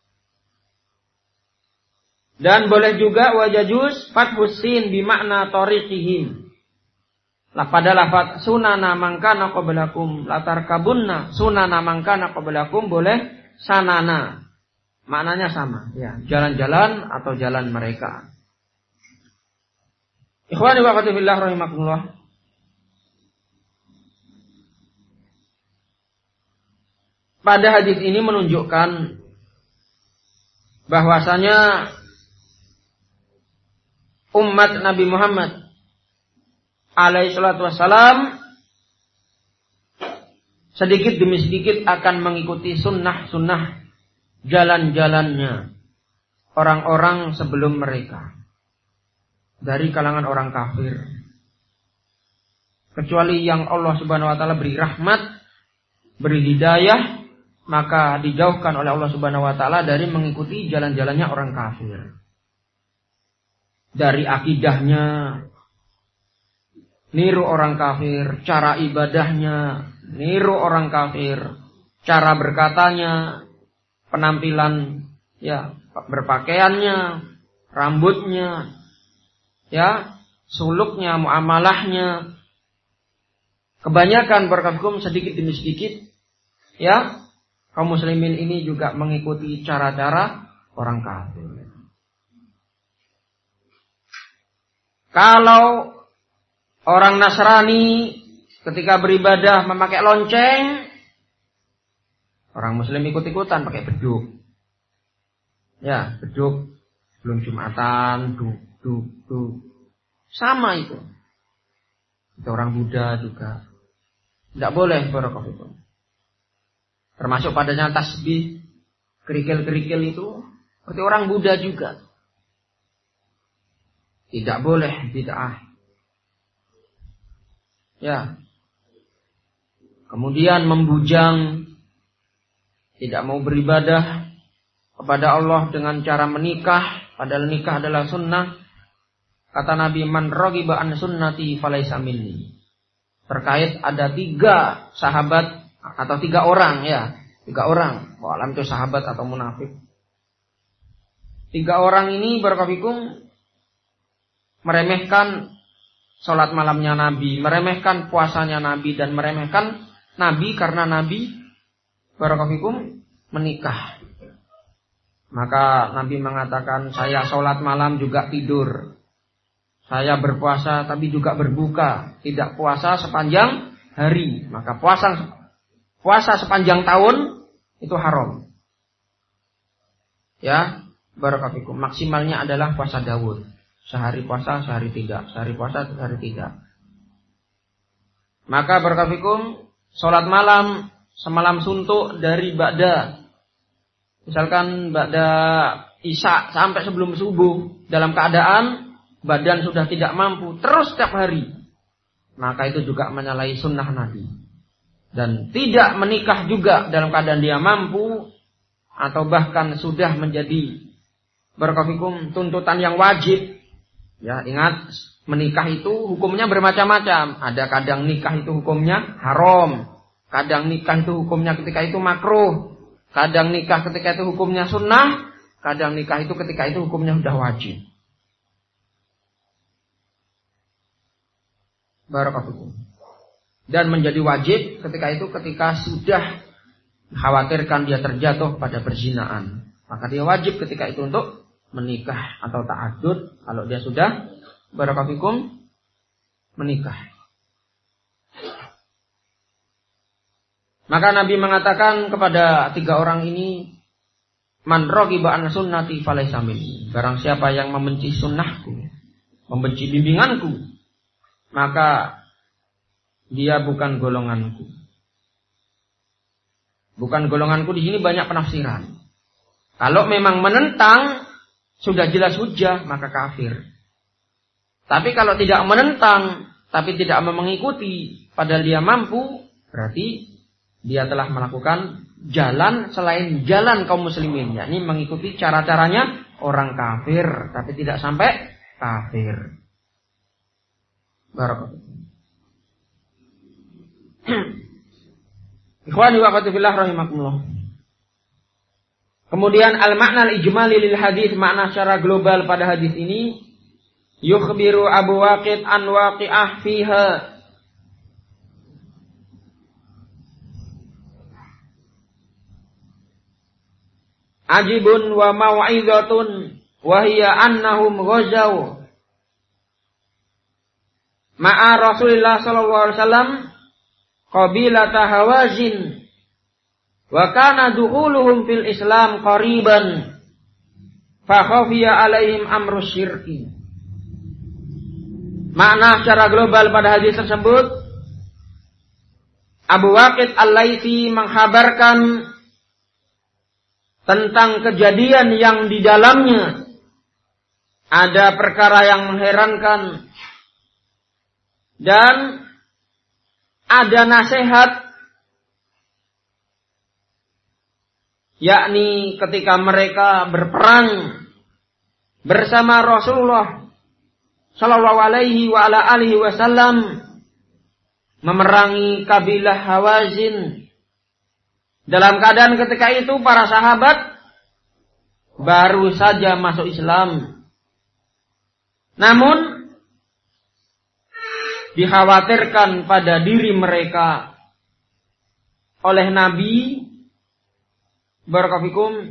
dan boleh juga wajajus fathus sin bimakna tariqihim. Pada lafaz sunana man kana qablakum latar kabunna sunana man kana qablakum boleh sanana, maknanya sama, ya, jalan-jalan atau jalan mereka. Ikhwani wa akhwati fillah rahimakumullah. Pada hadis ini menunjukkan bahwasanya umat Nabi Muhammad alaihi salatu wassalam sedikit demi sedikit akan mengikuti sunnah-sunnah jalan-jalannya orang-orang sebelum mereka dari kalangan orang kafir. Kecuali yang Allah Subhanahu wa taala beri rahmat, beri hidayah, maka dijauhkan oleh Allah Subhanahu wa taala dari mengikuti jalan-jalannya orang kafir. Dari akidahnya, niru orang kafir, cara ibadahnya, niru orang kafir, cara berkatanya, penampilan, ya, berpakaiannya, rambutnya, ya, suluknya, muamalahnya. Kebanyakan berkagum sedikit demi sedikit, ya, kaum muslimin ini juga mengikuti cara-cara orang kafir. Kalau orang Nasrani ketika beribadah memakai lonceng, orang Muslim ikut-ikutan pakai beduk. Ya, beduk sebelum Jumatan, duk. Sama itu. Itu orang Buddha juga. Tidak boleh barakallahu. Termasuk padanya tasbih, kerikil-kerikil itu seperti orang Buddha juga. Tidak boleh bid'ah. Ya. Kemudian membujang, tidak mau beribadah kepada Allah dengan cara menikah, padahal nikah adalah sunnah. Kata Nabi, man raghiba an sunnati falaysa minni. Terkait ada 3 sahabat atau 3 orang, ya, 3 orang. Walam itu sahabat atau munafik. 3 orang ini barakallahu meremehkan sholat malamnya Nabi, meremehkan puasanya Nabi, dan meremehkan Nabi karena Nabi barakallahu menikah. Maka Nabi mengatakan, saya sholat malam juga tidur, saya berpuasa tapi juga berbuka, tidak puasa sepanjang hari. Maka puasa sepanjang tahun itu haram. Ya, barakallahu maksimalnya adalah puasa Daud. Sehari puasa, sehari tidak. Sehari puasa, sehari tidak. Maka barakallahu sholat malam semalam suntuk dari ba'da. Misalkan ba'da isya sampai sebelum subuh dalam keadaan badan sudah tidak mampu terus setiap hari. Maka itu juga menyalahi sunnah Nabi. Dan tidak menikah juga dalam keadaan dia mampu atau bahkan sudah menjadi barakallahu tuntutan yang wajib. Ya, ingat, menikah itu hukumnya bermacam-macam. Ada kadang nikah itu hukumnya haram, kadang nikah itu hukumnya ketika itu makruh, kadang nikah ketika itu hukumnya sunnah, kadang nikah itu ketika itu hukumnya sudah wajib. Barakallahu. Dan menjadi wajib ketika itu ketika sudah khawatirkan dia terjatuh pada perzinaan. Maka dia wajib ketika itu untuk menikah atau ta'addud kalau dia sudah barakallahu menikah. Maka Nabi mengatakan kepada 3 orang ini, man raghiba an sunnati falaysa minni. Barang siapa yang membenci sunnahku, membenci bimbinganku, maka dia bukan golonganku. Bukan golonganku di sini banyak penafsiran. Kalau memang menentang, sudah jelas hujjah, maka kafir. Tapi kalau tidak menentang, tapi tidak mengikuti, padahal dia mampu, berarti dia telah melakukan jalan selain jalan kaum muslimin. Yakni mengikuti cara-caranya orang kafir, tapi tidak sampai kafir. Barakallahu. Ikhwani wa akhwati fillah rahimakumullah. Kemudian al-makna al-ijmali lil hadis, makna secara global pada hadis ini, yukhbiru Abu Waqid an waqi'ah fiha. Ajibun wa mau'izatun wa hiya annahum ghazaw ma'a Rasulillah sallallahu alaihi wasallam qabilata Hawazin wa kana dukhuluhum fil Islam qariban fa khafiya alaihim amru syirki. Makna secara global pada hadis tersebut, Abu Waqid Al-Laitsi menghabarkan tentang kejadian yang di dalamnya ada perkara yang mengherankan dan ada nasihat, yakni ketika mereka berperang bersama Rasulullah sallallahu alaihi wa ala alihi wasallam memerangi kabilah Hawazin. Dalam keadaan ketika itu para sahabat baru saja masuk Islam. Namun dikhawatirkan pada diri mereka oleh Nabi barakallahu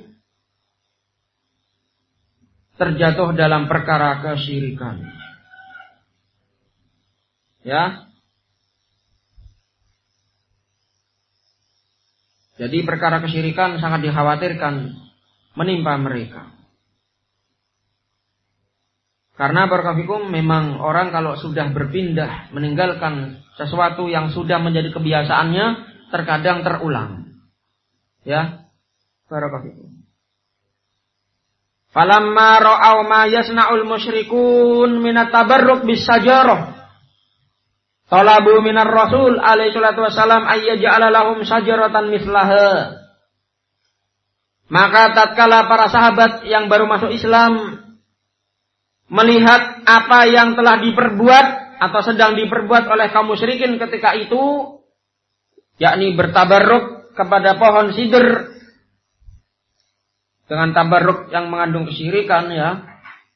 terjatuh dalam perkara kesyirikan. Ya. Jadi perkara kesyirikan sangat dikhawatirkan menimpa mereka. Karena barakallahu memang orang kalau sudah berpindah meninggalkan sesuatu yang sudah menjadi kebiasaannya terkadang terulang. Ya. Barakallahu. Falamma ra'aw ma yasna'ul musyrikun min at-tabarruk bis-sajarah talabu minar Rasul alaihi salatu wasalam ayyaj'ala lahum sajaratan mislaha. Maka tatkala para sahabat yang baru masuk Islam melihat apa yang telah diperbuat atau sedang diperbuat oleh kaum musyrikin ketika itu, yakni bertabarruk kepada pohon sidr dengan tabarruk yang mengandung kesyirikan, ya.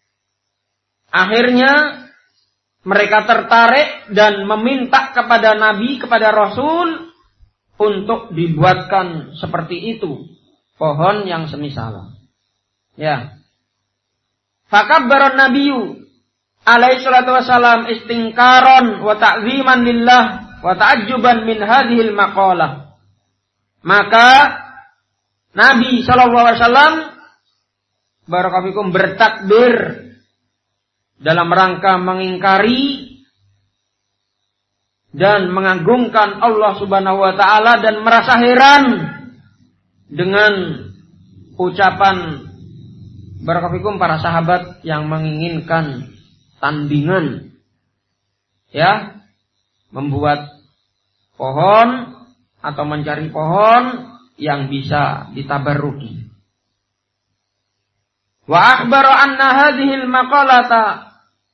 Akhirnya mereka tertarik dan meminta kepada Nabi, kepada Rasul untuk dibuatkan seperti itu pohon yang semisal. Ya. Fakabbaran Nabiyyu alaihi salatu wasalam istingkaron wa ta'ziman lillah wa ta'ajjuban min hadhil maqalah. Maka Nabi sallallahu alaihi wasallam barakallahu bertakbir dalam rangka mengingkari dan mengagungkan Allah Subhanahu wa taala dan merasa heran dengan ucapan barakallahu para sahabat yang menginginkan tandingan, ya, membuat pohon atau mencari pohon yang bisa ditabarruki. Wa akhbara anna hadhihi al-maqalata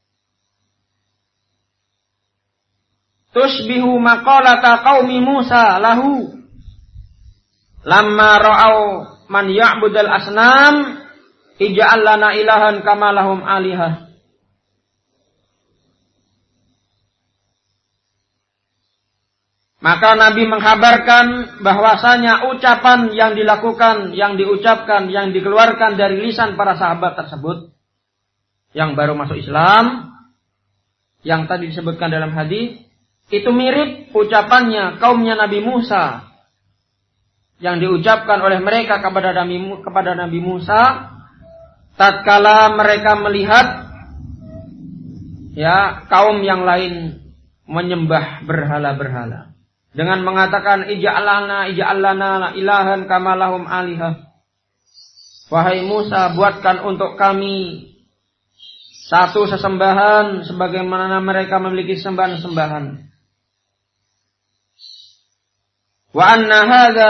tushbihu maqalata qaumi Musa lahu lamma ra'au man ya'budul asnam ij'al lana ilahan kama lahum alihah. Maka Nabi mengkabarkan bahwasanya ucapan yang dilakukan, yang diucapkan, yang dikeluarkan dari lisan para sahabat tersebut yang baru masuk Islam, yang tadi disebutkan dalam hadis, itu mirip ucapannya kaumnya Nabi Musa yang diucapkan oleh mereka kepada Nabi Musa tatkala mereka melihat ya kaum yang lain menyembah berhala-berhala dengan mengatakan ij'al lana ilahan kama lahum alihah. Wahai Musa, buatkan untuk kami satu sesembahan sebagaimana mereka memiliki sembahan-sembahan. Wa anna hadza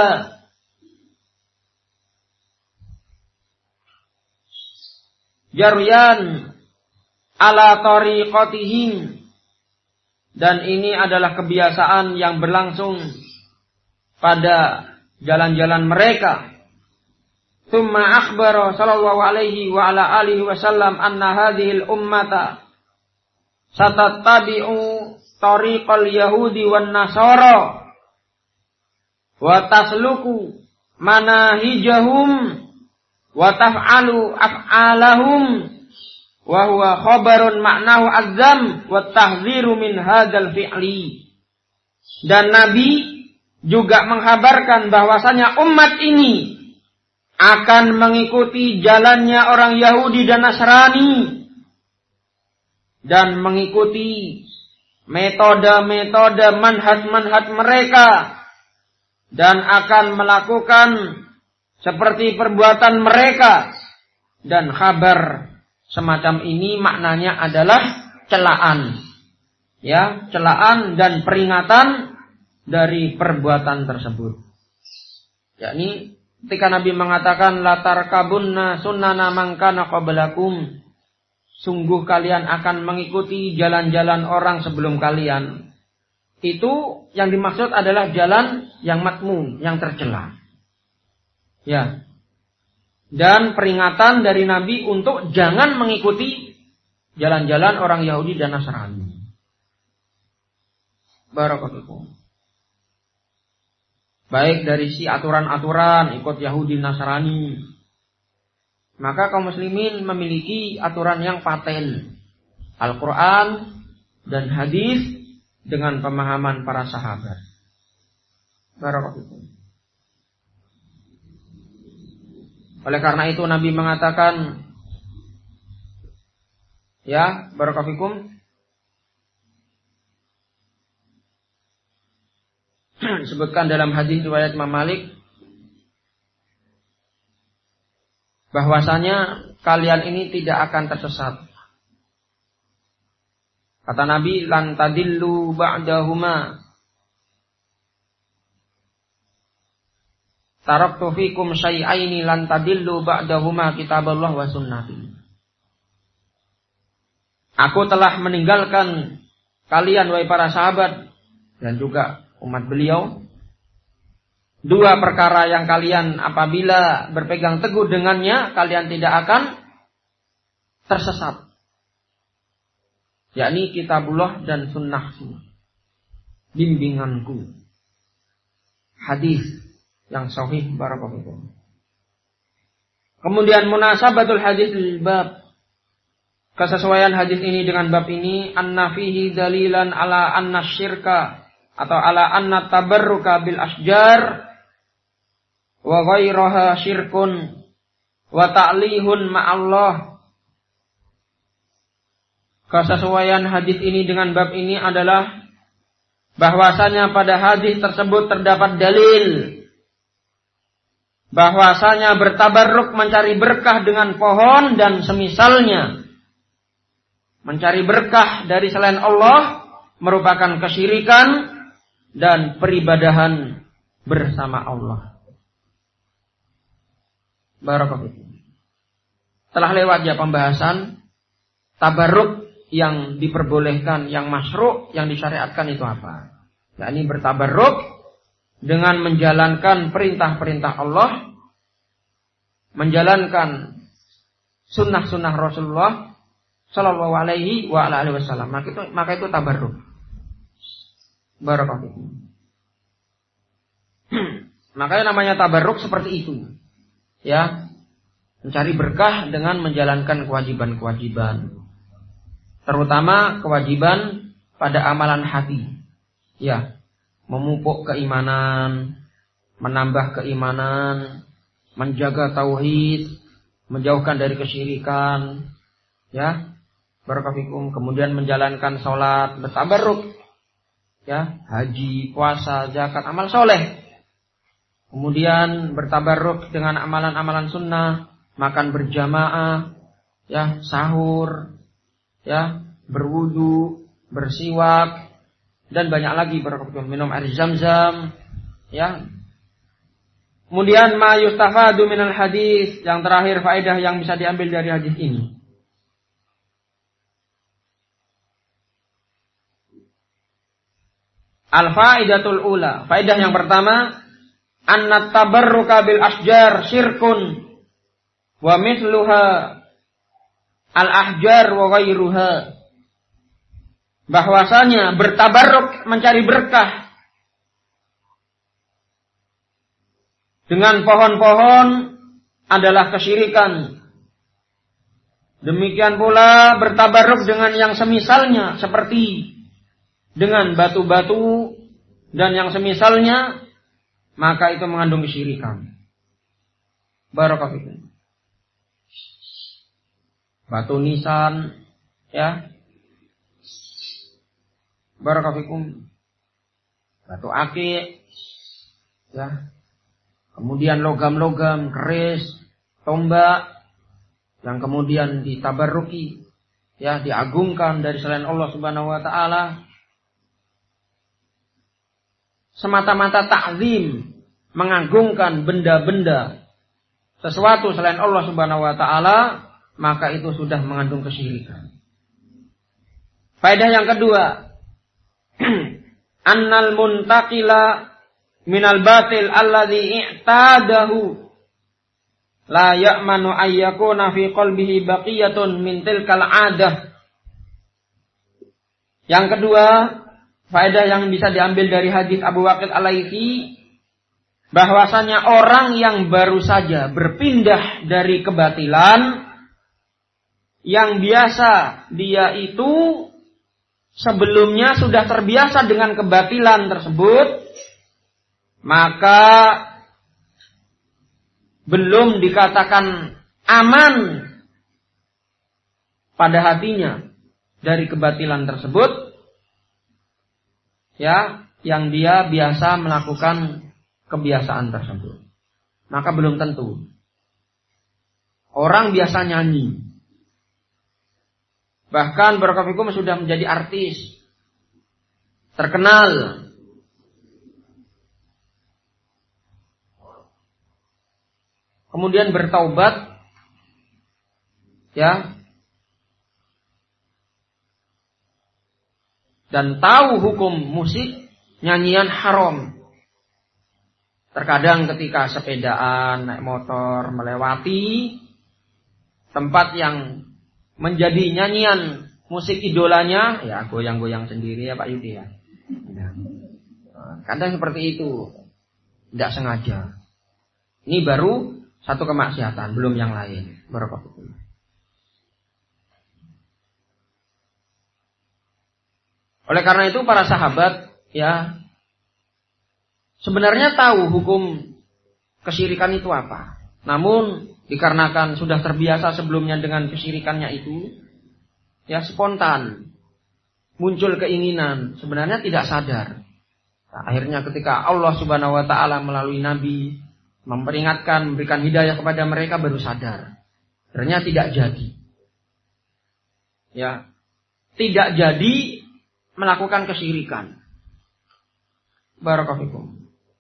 jaryan ala tariqatihim, dan ini adalah kebiasaan yang berlangsung pada jalan-jalan mereka. Tsumma akhbara sallallahu alaihi wa ala alihi wasallam anna hadhil ummata satattabi'u tariqal yahudi wan nasara wa tasluku manahijahum wa taf'alu af'alahum wa huwa khabarun ma'nahu azzam wa tahdziru min hadzal fi'li. Dan Nabi juga menghabarkan bahwasanya umat ini akan mengikuti jalannya orang Yahudi dan Nasrani dan mengikuti metode-metode manhaj mereka dan akan melakukan seperti perbuatan mereka. Dan kabar semacam ini maknanya adalah celaan, ya, celaan dan peringatan dari perbuatan tersebut. Yakni ketika Nabi mengatakan latar kabunna sunnana man kana qablakum, sungguh kalian akan mengikuti jalan-jalan orang sebelum kalian. Itu yang dimaksud adalah jalan yang matmum, yang tercela. Ya. Dan peringatan dari Nabi untuk jangan mengikuti jalan-jalan orang Yahudi dan Nasrani. Barakallahu. Baik dari si aturan-aturan ikut Yahudi Nasrani. Maka kaum muslimin memiliki aturan yang paten. Al-Quran dan hadis dengan pemahaman para sahabat. Barakallahu. Oleh karena itu Nabi mengatakan, ya, barakallahu, disebutkan dalam hadis riwayat Imam Malik bahwasanya kalian ini tidak akan tersesat. Kata Nabi, lan tadillu ba'dahuma taraktu fikum syai'aini lan tadillu ba'dahuma kitaballah wa sunnati. Aku telah meninggalkan kalian wahai para sahabat dan juga umat beliau, dua perkara yang kalian apabila berpegang teguh dengannya kalian tidak akan tersesat, yakni kitabullah dan sunnahku, bimbinganku. Hadis yang sahih barakallahu. Kemudian munasabatul hadis lil bab, kesesuaian hadis ini dengan bab ini, anna fihi dalilan ala anna syirka atau ala anna tabarruka bil asjar wa ghairaha syirkun wa ta'lihun ma'allah. Kesesuaian hadis ini dengan bab ini adalah bahwasanya pada hadis tersebut terdapat dalil bahwasanya bertabarruk mencari berkah dengan pohon dan semisalnya, mencari berkah dari selain Allah merupakan kesyirikan dan peribadahan bersama Allah. Barakallahu. Telah lewat ya pembahasan tabarruk yang diperbolehkan, yang masyru', yang disyariatkan itu apa? Yakni bertabarruk dengan menjalankan perintah-perintah Allah, menjalankan sunnah-sunnah Rasulullah Sallallahu alaihi wa ala alihi wasallam. Maka itu tabarruk. Barakallahu. Makanya namanya tabarruk seperti itu. Ya. Mencari berkah dengan menjalankan kewajiban-kewajiban. Terutama kewajiban pada amalan hati. Ya. Memupuk keimanan, menambah keimanan, menjaga tauhid, menjauhkan dari kesyirikan. Ya. Barakallahu, kemudian menjalankan sholat, bertabarruk, ya, haji, puasa, zakat, amal soleh. Kemudian bertabarruk dengan amalan-amalan sunnah, makan berjamaah, ya, sahur, ya, berwudu, bersiwak, dan banyak lagi, barakallahu, minum air zam-zam, ya. Kemudian ma yustafadu minal hadis, yang terakhir faedah yang bisa diambil dari hadis ini. Al-faidatul ula, faedah yang pertama, annat tabarruka bil asjar syirkun wa mithluha al-ahjar wa ghairuha. Bahwasanya bertabarruk, mencari berkah dengan pohon-pohon adalah kesyirikan. Demikian pula bertabarruk dengan yang semisalnya seperti dengan batu-batu dan yang semisalnya, maka itu mengandung kesyirikan. Barakallahu fikum. Batu nisan, ya. Barakallahu fikum. Batu akik, ya. Kemudian logam-logam, keris, tombak yang kemudian ditabarruki, ya, diagungkan dari selain Allah Subhanahu wa taala. Semata-mata ta'zim, mengagungkan benda-benda sesuatu selain Allah Subhanahu wa taala, maka itu sudah mengandung kesyirikan. Faedah yang kedua, annal muntaqila minal batil alladhi i'tadahu la ya'manu ayyakuna fi qalbihi baqiyatun min tilkal 'adah. Yang kedua, faedah yang bisa diambil dari hadis Abu Waqid Al-Laitsi, bahwasanya orang yang baru saja berpindah dari kebatilan, yang biasa dia itu sebelumnya sudah terbiasa dengan kebatilan tersebut, maka belum dikatakan aman pada hatinya dari kebatilan tersebut, ya, yang dia biasa melakukan kebiasaan tersebut. Maka belum tentu. Orang biasa nyanyi, bahkan barakallahu sudah menjadi artis terkenal, kemudian bertaubat, ya, dan tahu hukum musik, nyanyian haram. Terkadang ketika sepedaan, naik motor, melewati tempat yang menjadi nyanyian musik idolanya, ya goyang-goyang sendiri, ya Pak Yudi, ya. Kadang seperti itu, tidak sengaja. Ini baru satu kemaksiatan, belum yang lain. Barakallahu. Oleh karena itu para sahabat, ya, sebenarnya tahu hukum kesyirikan itu apa. Namun dikarenakan sudah terbiasa sebelumnya dengan kesyirikannya itu, ya, spontan muncul keinginan, sebenarnya tidak sadar. Nah, akhirnya ketika Allah Subhanahu wa taala melalui nabi memperingatkan, memberikan hidayah kepada mereka, baru sadar. Ternyata tidak jadi. Ya, tidak jadi melakukan kesyirikan. Barakallahu fikum.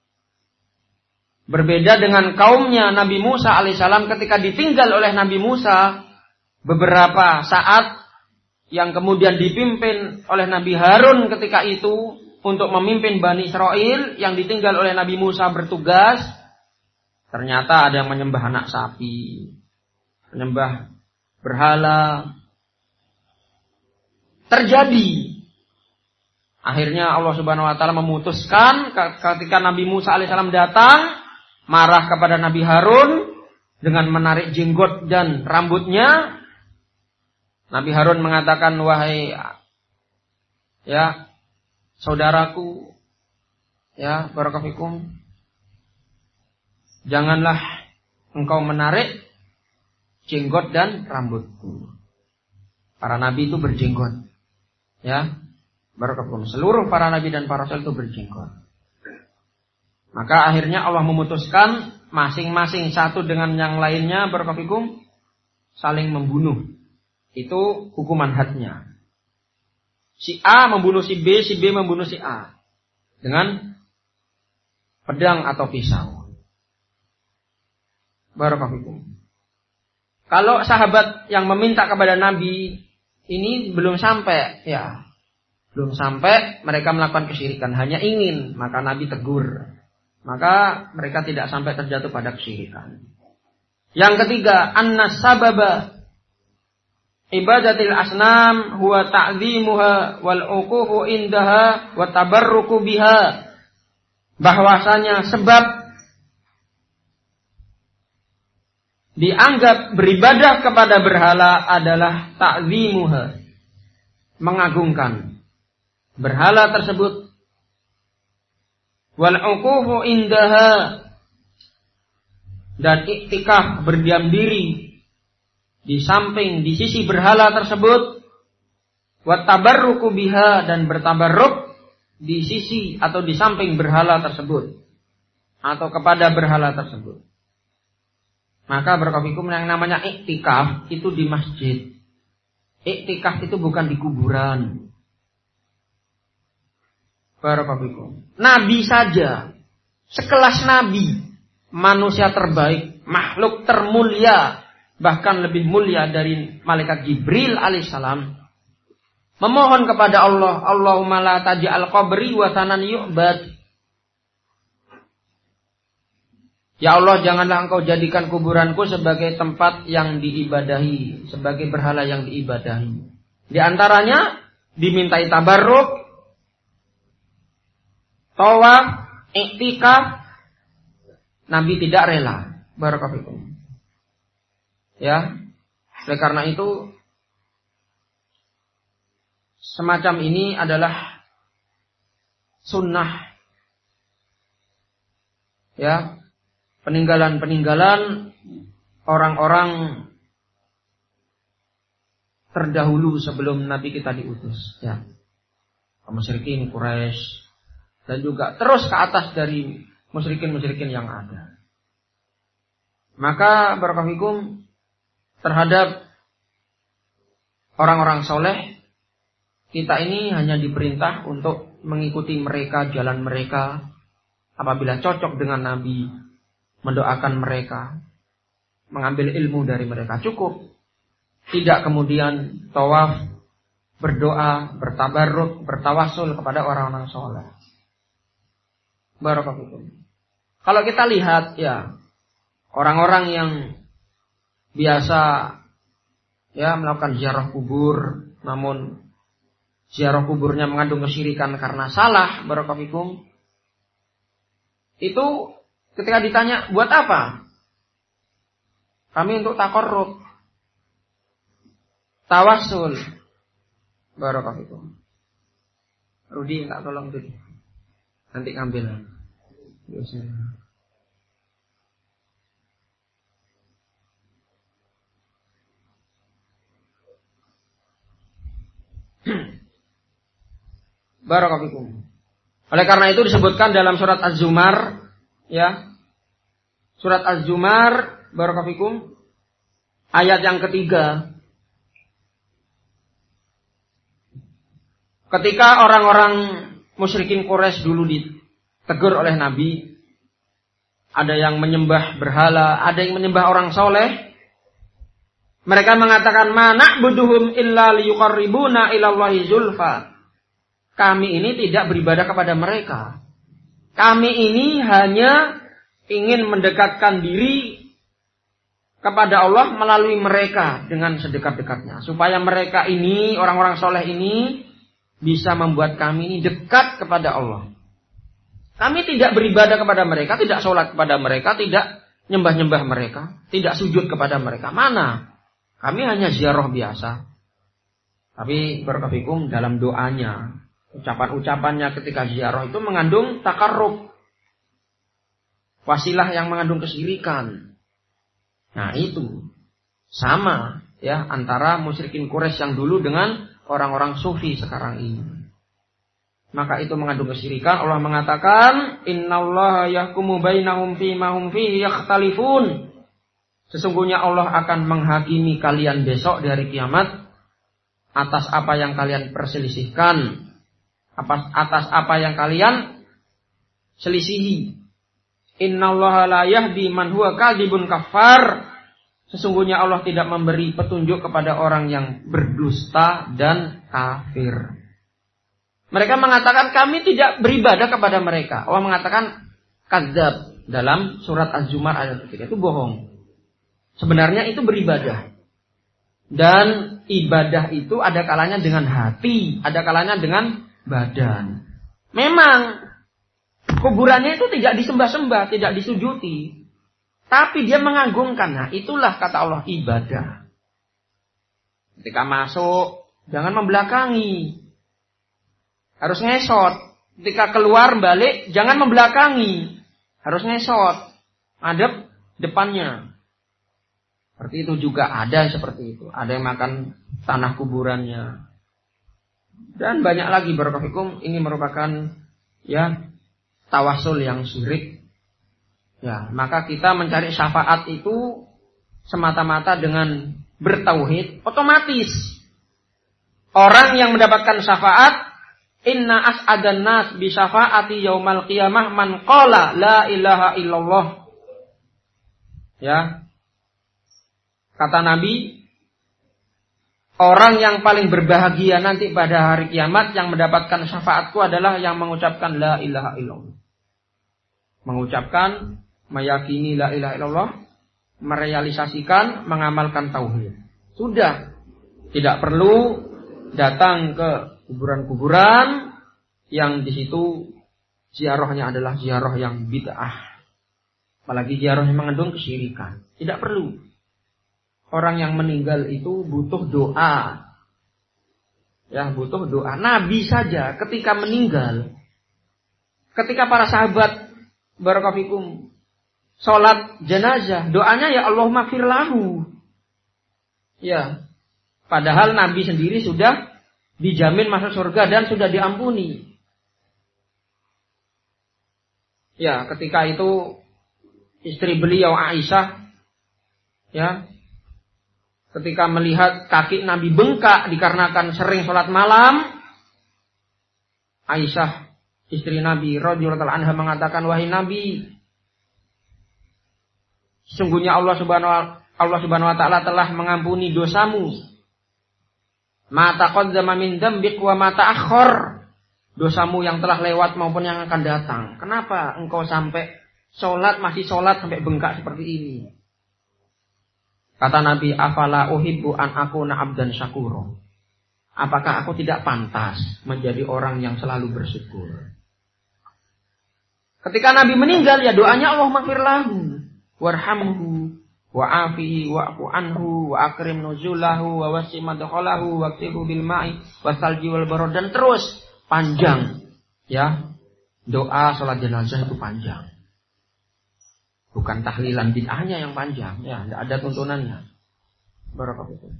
Berbeda dengan kaumnya Nabi Musa alaihissalam ketika ditinggal oleh Nabi Musa beberapa saat, yang kemudian dipimpin oleh Nabi Harun ketika itu untuk memimpin Bani Israel, yang ditinggal oleh Nabi Musa bertugas. Ternyata ada yang menyembah anak sapi, menyembah berhala. Terjadi. Akhirnya Allah Subhanahu wa taala memutuskan ketika Nabi Musa alaihissalam datang, marah kepada Nabi Harun dengan menarik jenggot dan rambutnya. Nabi Harun mengatakan, wahai, ya, saudaraku, ya, barakallahu fikum, janganlah engkau menarik jenggot dan rambutku. Para nabi itu berjenggot. Ya. Barakallahu. Seluruh para nabi dan para rasul itu berjenggot. Maka akhirnya Allah memutuskan masing-masing satu dengan yang lainnya barakallahu saling membunuh. Itu hukuman hadnya. Si A membunuh si B membunuh si A dengan pedang atau pisau. Barakallahu. Kalau sahabat yang meminta kepada Nabi ini belum sampai, ya. Belum sampai mereka melakukan kesyirikan, hanya ingin, maka Nabi tegur. Maka mereka tidak sampai terjatuh pada kesyirikan. Yang ketiga, annas sababa ibadatil asnam huwa ta'zimuha wal uqufu indaha wa tabarruku biha. Bahwasanya sebab dianggap beribadah kepada berhala adalah ta'zimuha, mengagungkan berhala tersebut, wal uqufu indaha, dan iktikaf berdiam diri di samping di sisi berhala tersebut, wa tabarruku biha, dan bertabarruk di sisi atau di samping berhala tersebut atau kepada berhala tersebut. Maka barakallahu yang namanya iktikaf itu di masjid. Iktikaf itu bukan di kuburan. Barakallahu. Nabi saja, sekelas Nabi, manusia terbaik, makhluk termulia, bahkan lebih mulia dari malaikat Jibril alaihissalam, memohon kepada Allah, Allahumma la taj'al qabri watanan yu'bad. Ya Allah, janganlah engkau jadikan kuburanku sebagai tempat yang diibadahi, sebagai berhala yang diibadahi. Di antaranya dimintai tabarruk, tawaf, iktikaf, Nabi tidak rela. Barakallahu. Ya. Oleh karena itu semacam ini adalah sunnah. Ya. Peninggalan-peninggalan orang-orang terdahulu sebelum Nabi kita diutus. Ya. Musyrikin Quraisy, dan juga terus ke atas dari musyrikin-musyrikin yang ada. Maka barakallahu terhadap orang-orang soleh, kita ini hanya diperintah untuk mengikuti mereka, jalan mereka. Apabila cocok dengan Nabi, mendoakan mereka, mengambil ilmu dari mereka, cukup. Tidak kemudian tawaf, berdoa, bertabarruk, bertawasul kepada orang-orang soleh. Barakallahu. Kalau kita lihat ya orang-orang yang biasa ya melakukan ziarah kubur, namun ziarah kuburnya mengandung kesyirikan karena salah, barakallahu, itu ketika ditanya buat apa? Kami untuk taqarrub, tawassul. Barakallahu. Rudi tak tolong Rudi. Nanti ngambil. Barakallahu. Oleh karena itu disebutkan dalam surat Az-Zumar, ya. Surat Az-Zumar, barakallahu, ayat yang ketiga. Ketika orang-orang musyrikin Quraisy dulu ditegur oleh Nabi, ada yang menyembah berhala, ada yang menyembah orang soleh. Mereka mengatakan, ma na'buduhum illa liyuqarribuna ilallahi zulfa. Kami ini tidak beribadah kepada mereka. Kami ini hanya ingin mendekatkan diri kepada Allah melalui mereka dengan sedekat-dekatnya. Supaya mereka ini, orang-orang soleh ini, bisa membuat kami ini dekat kepada Allah. Kami tidak beribadah kepada mereka, tidak sholat kepada mereka, tidak nyembah-nyembah mereka, tidak sujud kepada mereka. Mana? Kami hanya ziarah biasa. Tapi barakallahu dalam doanya, ucapan-ucapannya ketika ziarah itu mengandung takarrub, wasilah yang mengandung kesyirikan. Nah itu sama ya antara musyrikin Quraisy yang dulu dengan orang-orang sufi sekarang ini. Maka itu mengandung kesyirikan. Allah mengatakan, "Innallaha yahkumu bainahum fima hum fihi yakhtalifun." Sesungguhnya Allah akan menghakimi kalian besok di hari kiamat atas apa yang kalian perselisihkan, atas apa yang kalian selisihi. Innallaha la yahdi man huwa kadzibun kafar. Sesungguhnya Allah tidak memberi petunjuk kepada orang yang berdusta dan kafir. Mereka mengatakan kami tidak beribadah kepada mereka. Allah mengatakan kadzab dalam surat Az-Zumar ayat 3 itu bohong. Sebenarnya itu beribadah. Dan ibadah itu ada kalanya dengan hati, ada kalanya dengan badan. Memang kuburannya itu tidak disembah-sembah, tidak disujuti. Tapi dia mengagungkan. Nah, itulah kata Allah ibadah. Ketika masuk, jangan membelakangi. Harus ngesot. Ketika keluar balik, jangan membelakangi. Harus ngesot. Hadap depannya. Seperti itu juga ada seperti itu. Ada yang makan tanah kuburannya. Dan banyak lagi barakallahu. Ini merupakan ya tawasul yang syirik. Ya, maka kita mencari syafaat itu semata-mata dengan bertauhid, otomatis orang yang mendapatkan syafaat, inna as'adan nas bi syafaati yaumal qiyamah man qala la ilaha illallah. Ya. Kata Nabi, orang yang paling berbahagia nanti pada hari kiamat yang mendapatkan syafaatku adalah yang mengucapkan la ilaha illallah. Mengucapkan, meyakini la ilaha illallah, merealisasikan, mengamalkan tauhid. Sudah. Tidak perlu datang ke kuburan-kuburan yang di situ ziarahnya adalah ziarah yang bid'ah. Apalagi ziarah yang mengandung kesyirikan. Tidak perlu. Orang yang meninggal itu butuh doa. Ya, butuh doa. Nabi saja ketika meninggal, ketika para sahabat barakallahu salat jenazah, doanya ya Allahumma fir lahu. Ya. Padahal Nabi sendiri sudah dijamin masuk surga dan sudah diampuni. Ya, ketika itu istri beliau Aisyah ya, ketika melihat kaki Nabi bengkak dikarenakan sering sholat malam, Aisyah istri Nabi radhiyallahu anha mengatakan, wahai Nabi, sesungguhnya Allah Subhanahu wa taala telah mengampuni dosamu. Ma taqaddama min dzambik wa ma ta'akhkhar. Dosamu yang telah lewat maupun yang akan datang. Kenapa engkau sampai masih sholat sampai bengkak seperti ini? Kata Nabi, afala uhibbu an akuna abdan syakura. Apakah aku tidak pantas menjadi orang yang selalu bersyukur? Ketika Nabi meninggal, ya doanya Allahumma fir lahu warhamhu wa'afihi wa'fu anhu wa akrim nuzulahu wa wasi' madkhalahu waqtihu bil ma'i wasalji wal barad, dan terus panjang. Ya, doa salat jenazah itu panjang. Bukan tahlilan bid'ahnya yang panjang, ya, tidak ada tuntunannya. Barakallahu.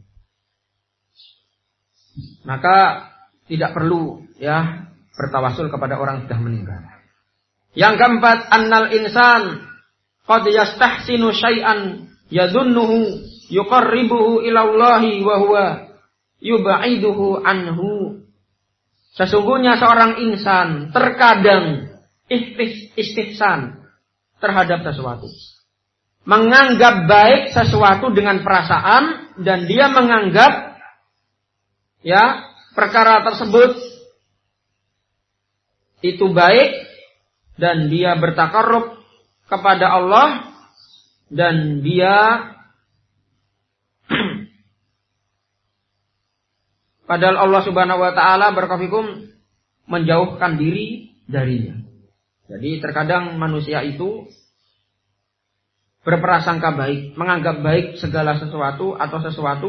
Maka tidak perlu ya bertawasul kepada orang sudah meninggal. Yang keempat, annal insan qad yastahsinu syai'an yadhunnuhu yuqarribuhu ila Allahi wa huwa yub'iduhu anhu. Sesungguhnya seorang insan terkadang istihsan terhadap sesuatu. Menganggap baik sesuatu dengan perasaan, dan dia menganggap ya perkara tersebut itu baik, dan dia bertakarrub kepada Allah, dan dia padahal Allah Subhanahu wa taala barakallahu menjauhkan diri darinya. Jadi terkadang manusia itu berprasangka baik, menganggap baik segala sesuatu atau sesuatu,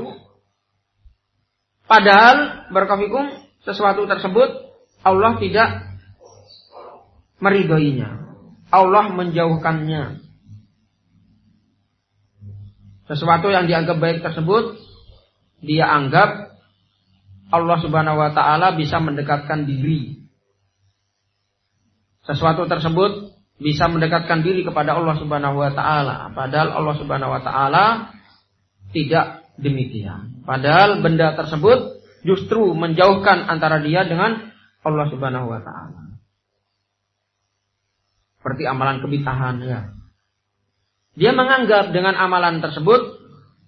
padahal barakallahu sesuatu tersebut Allah tidak meridhoinya. Allah menjauhkannya. Sesuatu yang dianggap baik tersebut dia anggap Allah Subhanahu wa taala bisa mendekatkan diri. Sesuatu tersebut bisa mendekatkan diri kepada Allah Subhanahu wa taala, padahal Allah Subhanahu wa taala tidak demikian. Padahal benda tersebut justru menjauhkan antara dia dengan Allah Subhanahu wa taala. Seperti amalan kebid'ahan ya. Dia menganggap dengan amalan tersebut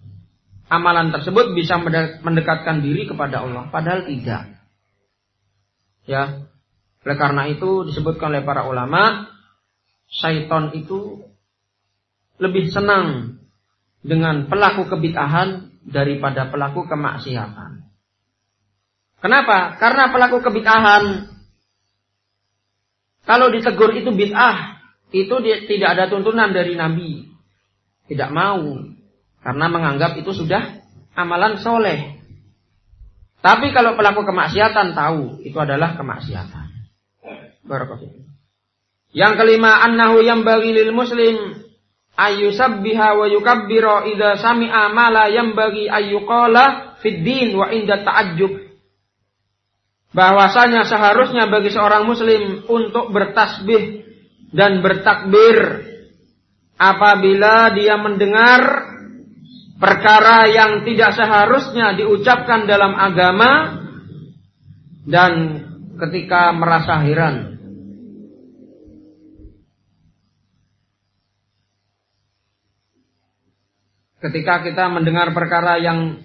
bisa mendekatkan diri kepada Allah, padahal tidak. Ya. Oleh karena itu disebutkan oleh para ulama, syaitan itu lebih senang dengan pelaku kebid'ahan daripada pelaku kemaksiatan. Kenapa? Karena pelaku kebid'ahan kalau ditegur itu bid'ah, itu tidak ada tuntunan dari Nabi. Tidak mau. Karena menganggap itu sudah amalan soleh. Tapi kalau pelaku kemaksiatan tahu itu adalah kemaksiatan. Barakallahu. Yang kelima, annahu yambaghi lil muslim ayyusabbiha wa yukabbira idza sami'a ma la yambaghi ayyuqala fid din wa inda ta'ajjub. Bahwasanya seharusnya bagi seorang muslim untuk bertasbih dan bertakbir apabila dia mendengar perkara yang tidak seharusnya diucapkan dalam agama dan ketika merasa heran. Ketika kita mendengar perkara yang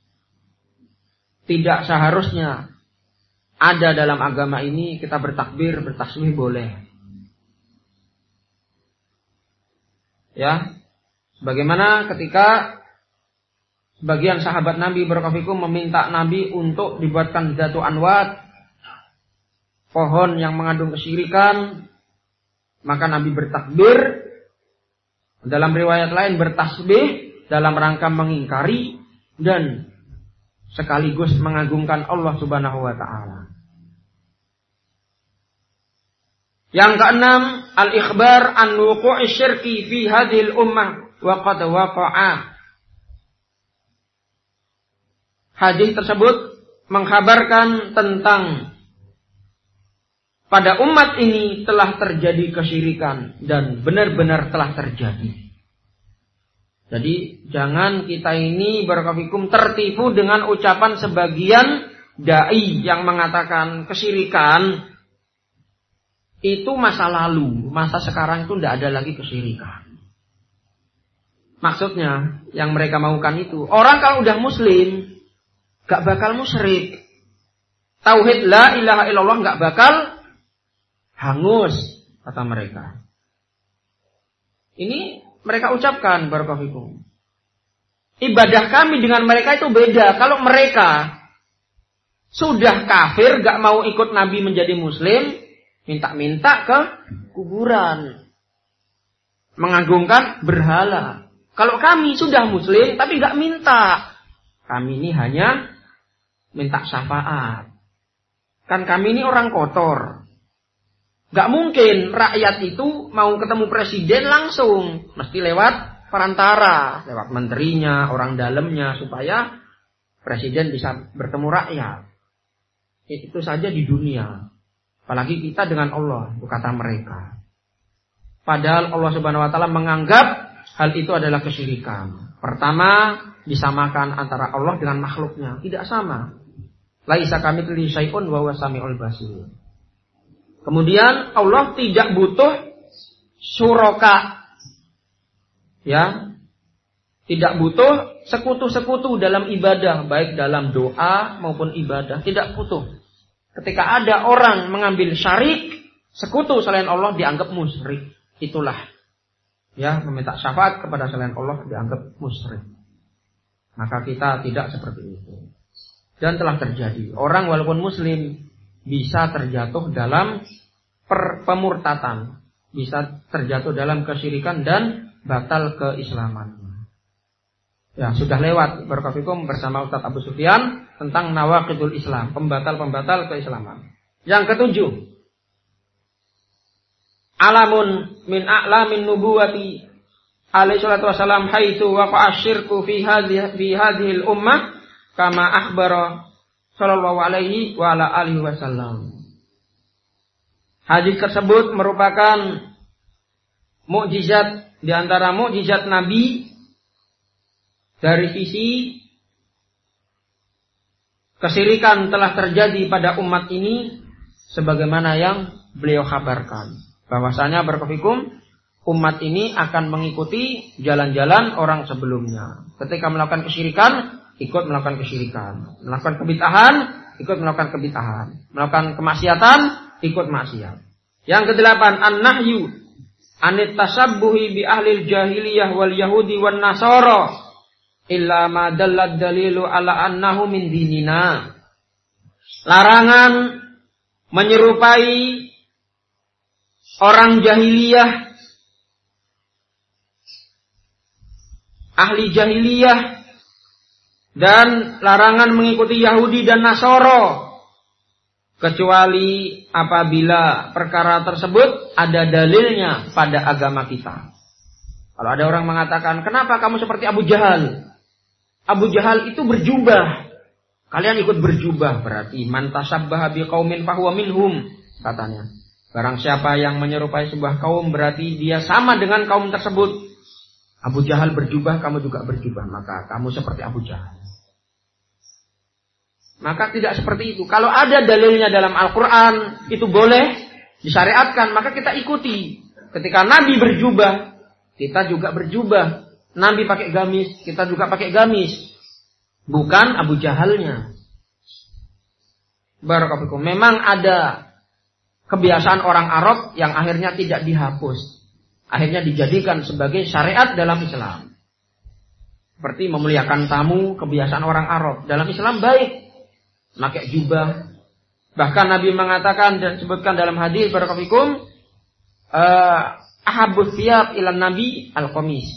tidak seharusnya ada dalam agama ini, kita bertakbir, bertasbih boleh. Ya. Bagaimana ketika sebagian sahabat Nabi barakallahu meminta Nabi untuk dibuatkan Zatu Anwat, pohon yang mengandung kesyirikan, maka Nabi bertakbir, dalam riwayat lain bertasbih dalam rangka mengingkari dan sekaligus mengagungkan Allah Subhanahu wa taala. Yang keenam, al-ikhbar an wuqu'i syirki fi hadhil ummah wa qad waqa'a. Hadis tersebut mengkhabarkan tentang pada umat ini telah terjadi kesyirikan dan benar-benar telah terjadi. Jadi jangan kita ini barakallahu tertipu dengan ucapan sebagian dai yang mengatakan kesyirikan itu masa lalu, masa sekarang itu tidak ada lagi kesyirikan. Maksudnya yang mereka maukan itu, orang kalau udah muslim gak bakal musyrik. Tauhid la ilaha illallah gak bakal hangus, kata mereka. Ini mereka ucapkan barakallahu. Ibadah kami dengan mereka itu beda. Kalau mereka sudah kafir, gak mau ikut Nabi menjadi muslim, minta-minta ke kuburan, mengagungkan berhala. Kalau kami sudah muslim tapi gak minta, kami ini hanya minta syafaat. Kan kami ini orang kotor. Gak mungkin rakyat itu mau ketemu presiden langsung. Mesti lewat perantara. Lewat menterinya, orang dalamnya. Supaya presiden bisa bertemu rakyat. Itu saja di dunia. Apalagi kita dengan Allah. Itu kata mereka. Padahal Allah Subhanahu wa ta'ala menganggap hal itu adalah kesyirikan. Pertama, disamakan antara Allah dengan makhluknya. Tidak sama. Laisa kamitslihi syai'un wa huwas samiul basir. Kemudian Allah tidak butuh syuraka. Ya. Tidak butuh sekutu-sekutu dalam ibadah, baik dalam doa maupun ibadah, tidak butuh. Ketika ada orang mengambil syarik, sekutu selain Allah dianggap musyrik. Itulah ya, meminta syafaat kepada selain Allah dianggap musyrik. Maka kita tidak seperti itu. Dan telah terjadi. Orang walaupun muslim bisa terjatuh dalam pemurtatan, bisa terjatuh dalam kesyirikan dan batal keislaman. Ya, sudah lewat barakallahu bersama Ustaz Abu Sufyan tentang nawaqidul Islam, pembatal-pembatal keislaman. Yang ketujuh, alamun min a'lamin nubuwati alaihi salatu wasalam haitsu waqa'a syirku fi hadhil ummah kama akhbara sallallahu alaihi wa ala alihi wasallam. Hadis tersebut merupakan mukjizat di antara mukjizat Nabi dari sisi kesyirikan telah terjadi pada umat ini sebagaimana yang beliau kabarkan. Bahwasanya barakallahu umat ini akan mengikuti jalan-jalan orang sebelumnya. Ketika melakukan kesyirikan, ikut melakukan kesyirikan. Melakukan kebid'ahan, ikut melakukan kebid'ahan. Melakukan kemaksiatan, ikut maksiat. Yang kedelapan, an-nahyu anit tasabbuhi bi ahlil jahiliyah wal yahudi wan nasara illa ma dallad dalilu ala annahu min dinina. Larangan menyerupai orang jahiliyah, ahli jahiliyah, dan larangan mengikuti Yahudi dan Nasara kecuali apabila perkara tersebut ada dalilnya pada agama kita. Kalau ada orang mengatakan, kenapa kamu seperti Abu Jahal? Abu Jahal itu berjubah. Kalian ikut berjubah, berarti man tasabbaha biqaumin fahuwa minhum, katanya. Barang siapa yang menyerupai sebuah kaum berarti dia sama dengan kaum tersebut. Abu Jahal berjubah, kamu juga berjubah, maka kamu seperti Abu Jahal. Maka tidak seperti itu. Kalau ada dalilnya dalam Al-Quran, itu boleh disyariatkan, maka kita ikuti. Ketika Nabi berjubah, kita juga berjubah. Nabi pakai gamis, kita juga pakai gamis. Bukan Abu Jahalnya. Barakallahu fikum. Memang ada kebiasaan orang Arab yang akhirnya tidak dihapus. Akhirnya dijadikan sebagai syariat dalam Islam. Seperti memuliakan tamu, kebiasaan orang Arab. Dalam Islam baik. Pakai jubah. Bahkan Nabi mengatakan dan sebutkan dalam hadis barakallahu fikum, ahabbus thiyab ilan nabi al-qamis.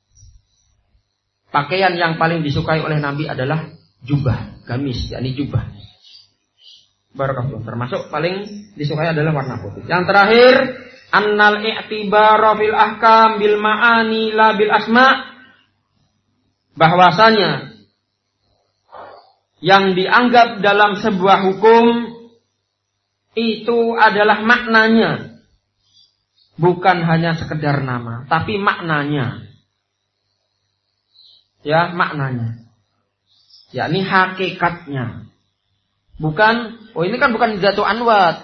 Pakaian yang paling disukai oleh Nabi adalah jubah, gamis, yakni jubah. Barakallahu, termasuk paling disukai adalah warna putih. Yang terakhir, annal i'tibara fil ahkam bil ma'ani la bil asma'. Bahwasanya yang dianggap dalam sebuah hukum itu adalah maknanya. Bukan hanya sekedar nama, tapi maknanya. Ya, maknanya. Yakni hakikatnya. Bukan, oh ini kan bukan Zatu Anwat.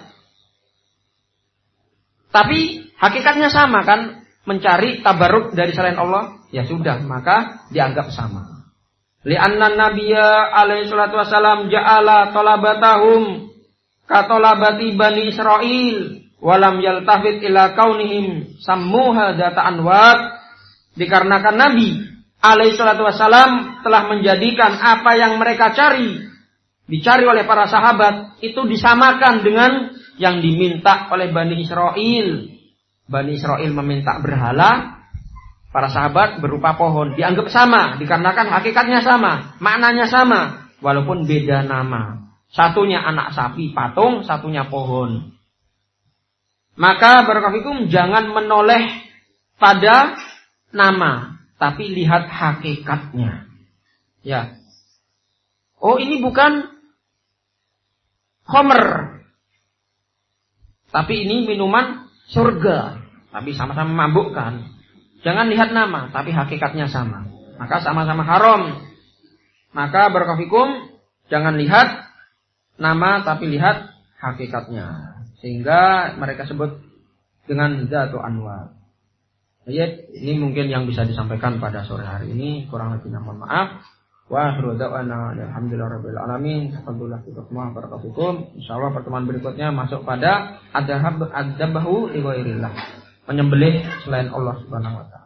Tapi hakikatnya sama kan, mencari tabarruk dari selain Allah, ya sudah, maka dianggap sama. Li'anna nabiyya alaihi salatu wassalam ja'ala talabatahum ka talabati bani Israil walam yaltafit ila kaunihim sammuha Zata Anwat. Dikarenakan Nabi alaihi salatu wassalam telah menjadikan apa yang mereka dicari oleh para sahabat, itu disamakan dengan yang diminta oleh Bani Israel. Bani Israel meminta berhala, para sahabat berupa pohon. Dianggap sama, dikarenakan hakikatnya sama, maknanya sama, walaupun beda nama. Satunya anak sapi patung, satunya pohon. Maka barakallahu jangan menoleh pada nama, tapi lihat hakikatnya. Ya. Oh, ini bukan khamr, tapi ini minuman surga, tapi sama-sama memabukkan. Jangan lihat nama, tapi hakikatnya sama. Maka sama-sama haram. Maka barakallahu jangan lihat nama, tapi lihat hakikatnya. Sehingga mereka sebut dengan Zatu Anwar. Baik, ini mungkin yang bisa disampaikan pada sore hari ini. Kurang lebihnya mohon maaf. Wa akhiru da'wana alhamdulillahirabbil alamin. Alhamdulillah barakallahu. Insyaallah pertemuan berikutnya masuk pada adzabahu li ghairillah. Menyembelih selain Allah Subhanahu wa taala.